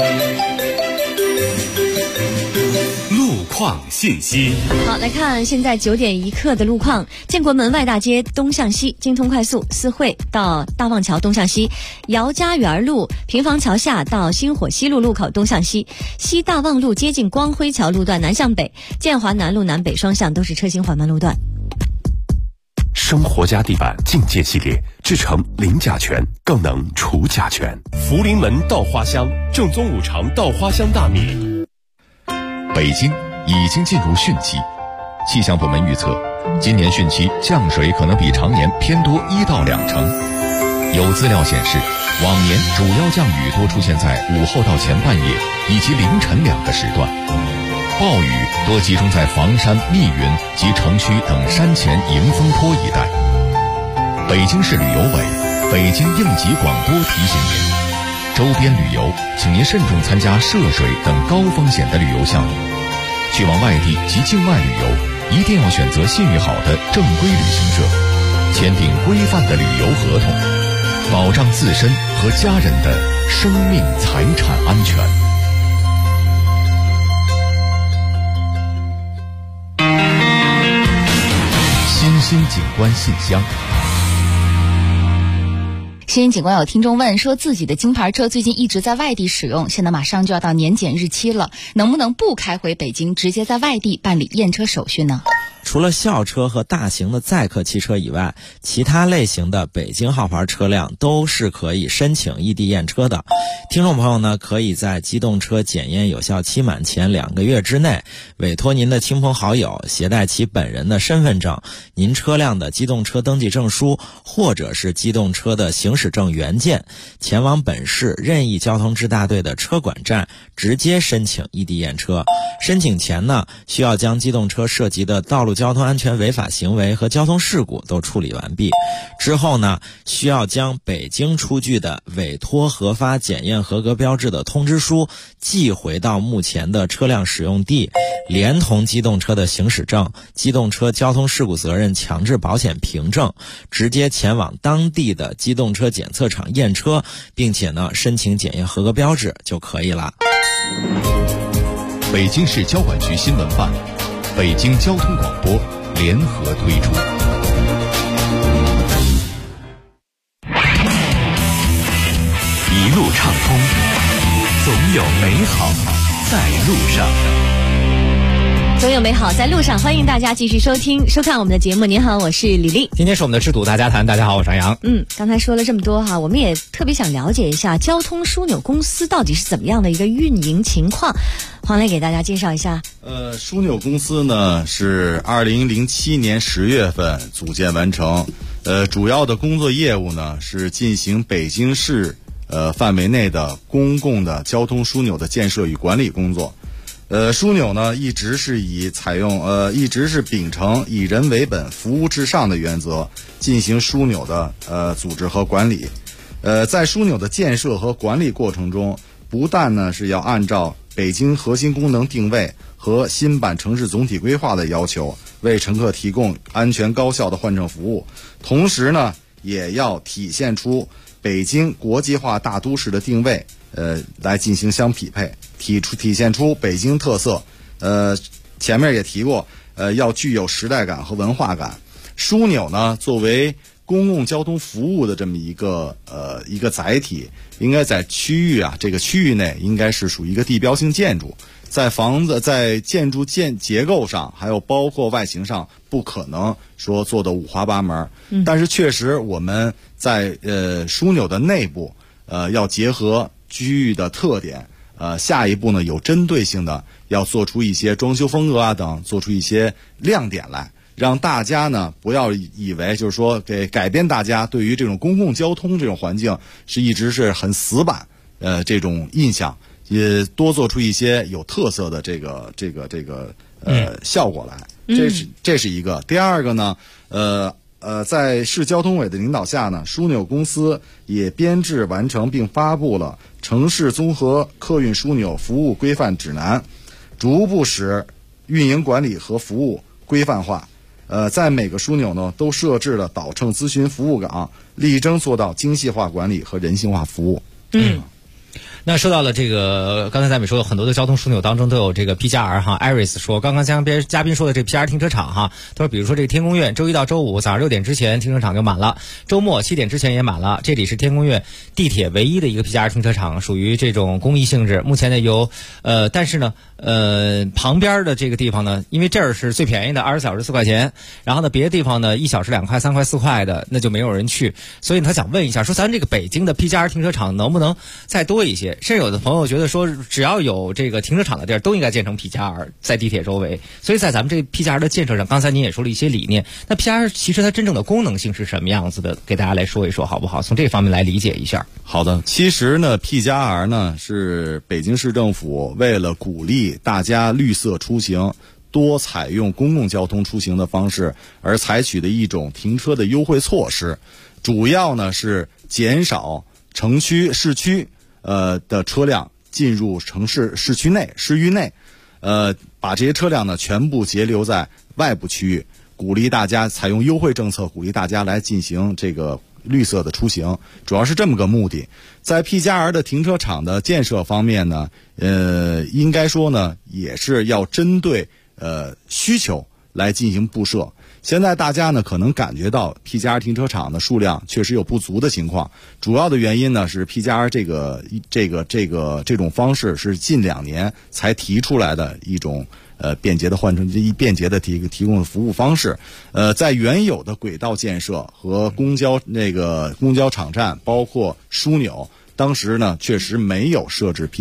路况信息。 好，来看现在9点1刻的路况。建国门外大街东向西，京通快速思汇到大望桥东向西，姚家园路平房桥下到新火西路路口东向西，西大望路接近光辉桥路段南向北，建华南路南北双向都是车行缓慢路段。 生活家地板境界系列制成零甲醛，更能除甲醛。福临门稻花香正宗5常稻花香大米。 北京已经进入汛期，气象部门预测，今年汛期降水可能比常年偏多1到2成。有资料显示，往年主要降雨多出现在午后到前半夜以及凌晨2个时段，暴雨多集中在房山、密云及城区等山前迎风坡一带。北京市旅游委、北京应急广播提醒您，周边旅游请您慎重参加涉水等高风险的旅游项目。去往外地及境外旅游，一定要选择信誉好的正规旅行社，签订规范的旅游合同，保障自身和家人的生命财产安全。新兴景观信箱。 新兴景观有听众问说，自己的金牌车最近一直在外地使用，现在马上就要到年检日期了，能不能不开回北京，直接在外地办理验车手续呢？ 除了校车和大型的载客汽车以外，其他类型的北京号牌车辆都是可以申请异地验车的。听众朋友呢，可以在机动车检验有效期满前2个月之内，委托您的亲朋好友携带其本人的身份证、您车辆的机动车登记证书或者是机动车的行驶证原件，前往本市任意交通支大队的车管站直接申请异地验车。申请前呢，需要将机动车涉及的道路交通安全违法行为和交通事故都处理完毕。之后呢，需要将北京出具的委托核发检验合格标志的通知书寄回到目前的车辆使用地，连同机动车的行驶证、机动车交通事故责任强制保险凭证，直接前往当地的机动车检测场验车，并且呢申请检验合格标志就可以了。 北京市交管局新闻办、北京交通广播联合推出。 一路畅通，总有美好在路上。 总有美好在路上，欢迎大家继续收看我们的节目。您好，我是李丽。 今天是我们的吃赌大家谈，大家好，我是杨。 刚才说了这么多哈，我们也特别想了解一下交通枢纽公司到底是怎么样的一个运营情况。黄磊给大家介绍一下。 枢纽公司呢是2007年10月份组建完成， 主要的工作业务呢是进行北京市范围内的公共的交通枢纽的建设与管理工作。枢纽呢一直是秉承以人为本、服务至上的原则进行枢纽的组织和管理。在枢纽的建设和管理过程中，不但呢是要按照北京核心功能定位和新版城市总体规划的要求，为乘客提供安全高效的换乘服务，同时呢也要体现出北京国际化大都市的定位，来进行相匹配，体现出北京特色。前面也提过，要具有时代感和文化感。枢纽呢作为公共交通服务的这么一个载体，应该在这个区域内应该是属于一个地标性建筑，在建筑结构上，还有包括外形上，不可能说做的五花八门。但是确实我们在枢纽的内部，要结合区域的特点，下一步呢有针对性的要做出一些装修风格等，做出一些亮点来。让大家呢不要以为就是说给改变大家对于这种公共交通这种环境一直是很死板这种印象，也多做出一些有特色的这个效果来。这是一个。第二个呢，在市交通委的领导下呢，枢纽公司也编制完成并发布了城市综合客运枢纽服务规范指南，逐步使运营管理和服务规范化。在每个枢纽呢都设置了导乘咨询服务岗，力争做到精细化管理和人性化服务。 那说到了这个，刚才咱们说有很多的交通枢纽当中都有这个 P+R 哈 ，Iris 说，刚刚像嘉宾说的这 P+R 停车场哈，他说比如说这个天宫苑，周一到周五早上6点之前停车场就满了，周末7点之前也满了。这里是天宫苑地铁唯一的一个 P+R 停车场，属于这种公益性质。目前呢但是呢旁边的这个地方呢，因为这儿是最便宜的，20小时4块钱，然后呢别的地方呢1小时2块3块4块的，那就没有人去。所以他想问一下，说咱这个北京的 P+R 停车场能不能再多一些？甚至有的朋友觉得说，只要有这个停车场的地儿，都应该建成 P+R 在地铁周围。所以在咱们这 P+R 的建设上，刚才您也说了一些理念。那 P+R 其实它真正的功能性是什么样子的？给大家来说一说好不好？从这方面来理解一下。 好的，其实呢 P+R 呢是北京市政府为了鼓励大家绿色出行，多采用公共交通出行的方式而采取的一种停车的优惠措施，主要呢是减少市区的车辆进入市域内，把这些车辆呢全部截留在外部区域，鼓励大家采用优惠政策，鼓励大家来进行这个绿色的出行，主要是这么个目的。在 P+R 的停车场的建设方面呢，应该说呢也是要针对需求来进行布设。现在大家呢可能感觉到 P+R 停车场的数量确实有不足的情况，主要的原因呢是 P+R 这种方式是近2年才提出来的一种便捷的提供的服务方式。在原有的轨道建设和公交场站，包括枢纽，当时呢确实没有设置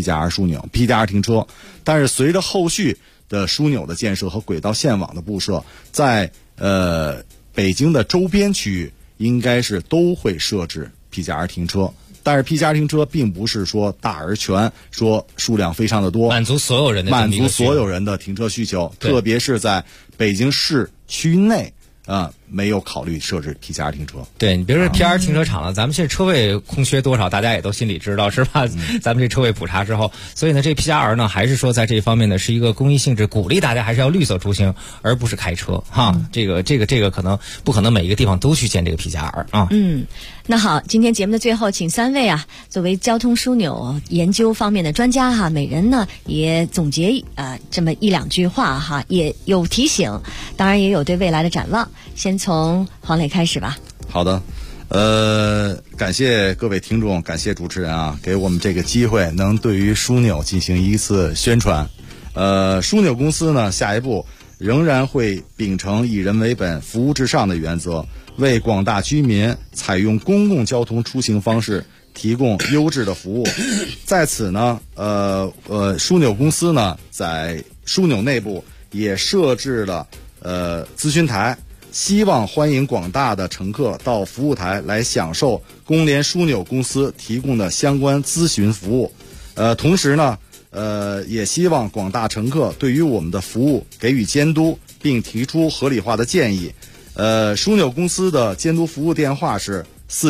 P+R 停车，但是随着后续的枢纽的建设和轨道线网的布设，在北京的周边区域应该是都会设置 P+R 停车。但是 P+R 停车并不是说大而全，说数量非常的多， 满足所有人的停车需求，特别是在北京市区内没有考虑设置 P+R 停车。 对，你别说 P+R 停车场了，咱们现在车位空缺多少，大家也都心里知道，是吧？咱们这车位普查之后，所以呢，这 P+R 呢，还是说在这方面呢，是一个公益性质，鼓励大家还是要绿色出行，而不是开车哈。这个可能不可能每一个地方都去建这个 P+R 啊。 那好，今天节目的最后，请3位作为交通枢纽研究方面的专家哈，每人呢也总结这么1-2句话哈，也有提醒，当然也有对未来的展望。先从黄磊开始吧。 好的，感谢各位听众，感谢主持人给我们这个机会，能对于枢纽进行一次宣传。枢纽公司呢，下一步仍然会秉承以人为本、服务至上的原则，为广大居民采用公共交通出行方式提供优质的服务。在此呢，枢纽公司呢，在枢纽内部也设置了咨询台， 希望欢迎广大的乘客到服务台来享受工联枢纽公司提供的相关咨询服务。同时呢，也希望广大乘客对于我们的服务给予监督，并提出合理化的建议。枢纽公司的监督服务电话是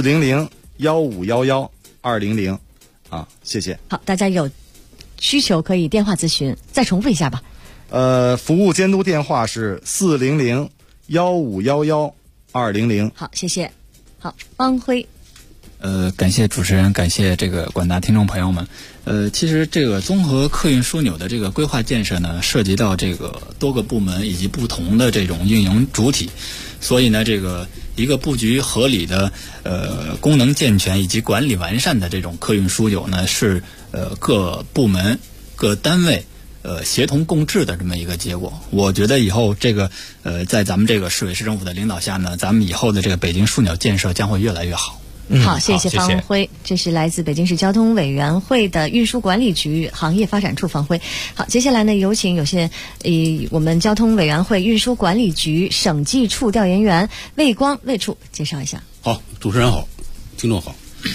400-1511-200啊，谢谢。 好，大家有需求可以电话咨询，再重复一下吧。 服务监督电话是400-1511-200。 好，谢谢。好，汪辉。 感谢主持人，感谢这个广大听众朋友们。其实这个综合客运枢纽的这个规划建设呢，涉及到这个多个部门以及不同的这种运营主体，所以呢，这个一个布局合理的、功能健全以及管理完善的这种客运枢纽呢，是各部门、各单位协同共治的这么一个结果。我觉得以后这个在咱们这个市委市政府的领导下呢，咱们以后的这个北京枢纽建设将会越来越好。 好，谢谢方辉，这是来自北京市交通委员会的运输管理局行业发展处方辉。好，接下来呢，有请我们交通委员会运输管理局审计处调研员魏光魏处介绍一下。 好，主持人好，听众好。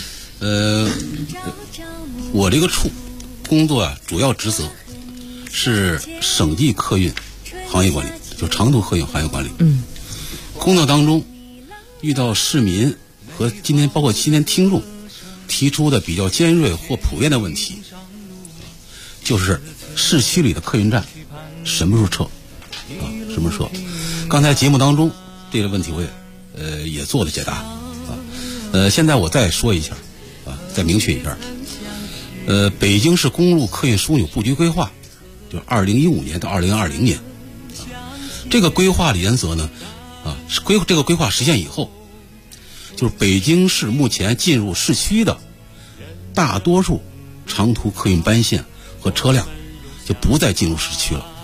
我这个处工作主要职责是审计客运行业管理，就长途客运行业管理。工作当中遇到市民和包括今天听众提出的比较尖锐或普遍的问题，就是市区里的客运站什么时候撤什么时候撤。刚才节目当中这个问题我也做了解答现在我再说一下再明确一下。北京市公路客运枢纽布局规划，就2015年到2020年这个规划的原则呢这个规划实现以后，就是北京市目前进入市区的大多数长途客运班线和车辆就不再进入市区了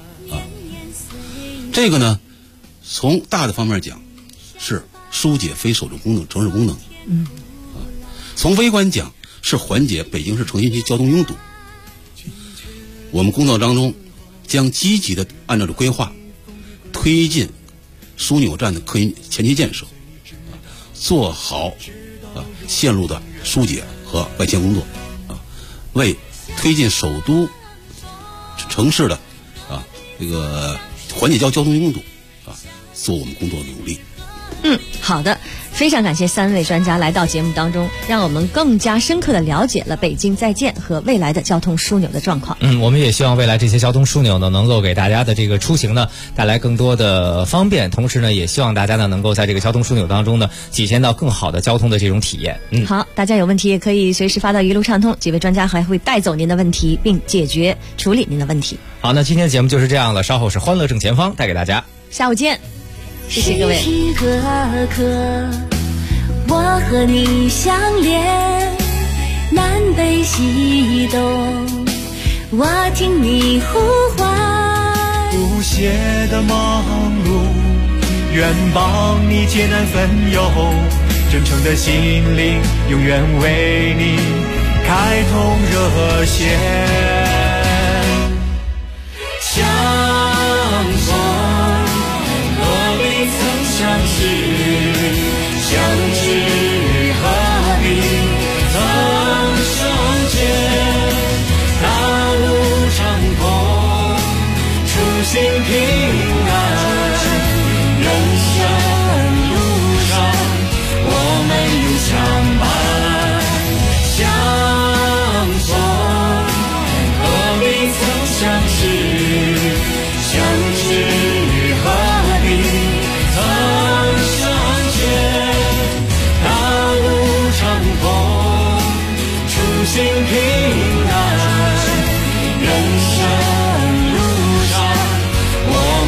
这个呢，从大的方面讲是疏解非手动城市功能，从微观讲是缓解北京市城区交通拥堵。我们工作当中将积极的按照这规划推进枢纽站的客运前期建设，做好线路的疏解和外迁工作为推进首都城市的这个缓解交通拥堵做我们工作的努力。 好的，非常感谢3位专家来到节目当中，让我们更加深刻的了解了北京在建和未来的交通枢纽的状况。 我们也希望未来这些交通枢纽呢，能够给大家的这个出行呢带来更多的方便，同时呢，也希望大家呢能够在这个交通枢纽当中呢体现到更好的交通的这种体验。 好，大家有问题也可以随时发到一路畅通，几位专家还会带走您的问题，并处理您的问题。 好，那今天的节目就是这样了，稍后是欢乐正前方带给大家， 下午见。谢谢各位。 时时刻刻我和你相连，南北西东我听你呼唤， 不懈的忙碌愿帮你艰难分忧，真诚的心灵永远为你开通热线，相逢相识，相知何必曾相见，大路长空，初心平安，人生路上我们永相伴，相逢何必曾相识，相知何必曾相见，大路长空，初心平安，人生路上我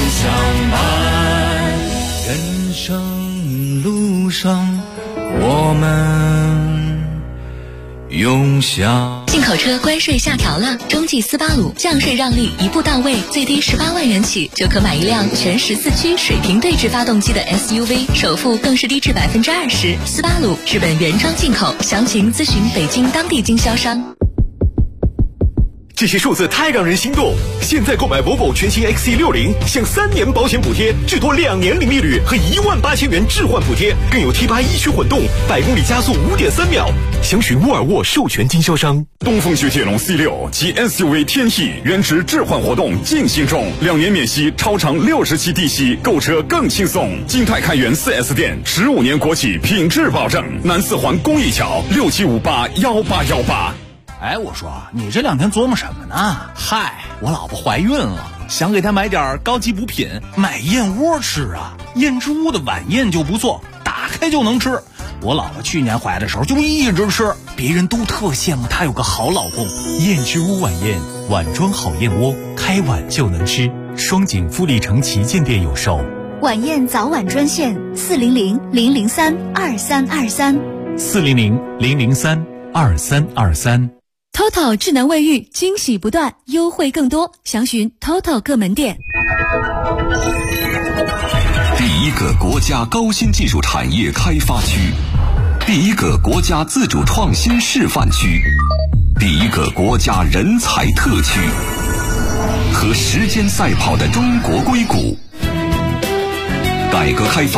们永相伴，人生路上我们永相。 进口车关税下调了，中继斯巴鲁降税让利一步到位，最低18万元起就可买一辆全14驱水平对置发动机的 SUV， 首付更是低至20%。斯巴鲁日本原装进口，详情咨询北京当地经销商。 这些数字太让人心动。现在购买 Volvo 全新 XC60，享3年保险补贴，至多2年零利率和18000元置换补贴，更有 T8 一驱混动，100公里加速5.3秒。详询沃尔沃授权经销商。 东风雪铁龙 C6 及 SUV 天翼原值置换活动进行中，2年免息，超长60期低息，购车更轻松。金泰开元 4S 店，15年国企品质保证。南四环公益桥67581818。 哎，我说你这2天琢磨什么呢？嗨，我老婆怀孕了，想给她买点高级补品，买燕窝吃啊。燕之屋的晚宴就不错，打开就能吃。我老婆去年怀的时候就一直吃，别人都特羡慕她有个好老公。 燕之屋晚宴，碗装好燕窝，开碗就能吃。双井富力城旗舰店有售。 晚宴早晚专线 400-003-2323，400-003-2323。 TOTO 智能卫浴，惊喜不断，优惠更多，详询 TOTO 各门店。 第一个国家高新技术产业开发区，第一个国家自主创新示范区，第一个国家人才特区，和时间赛跑的中国硅谷。改革开放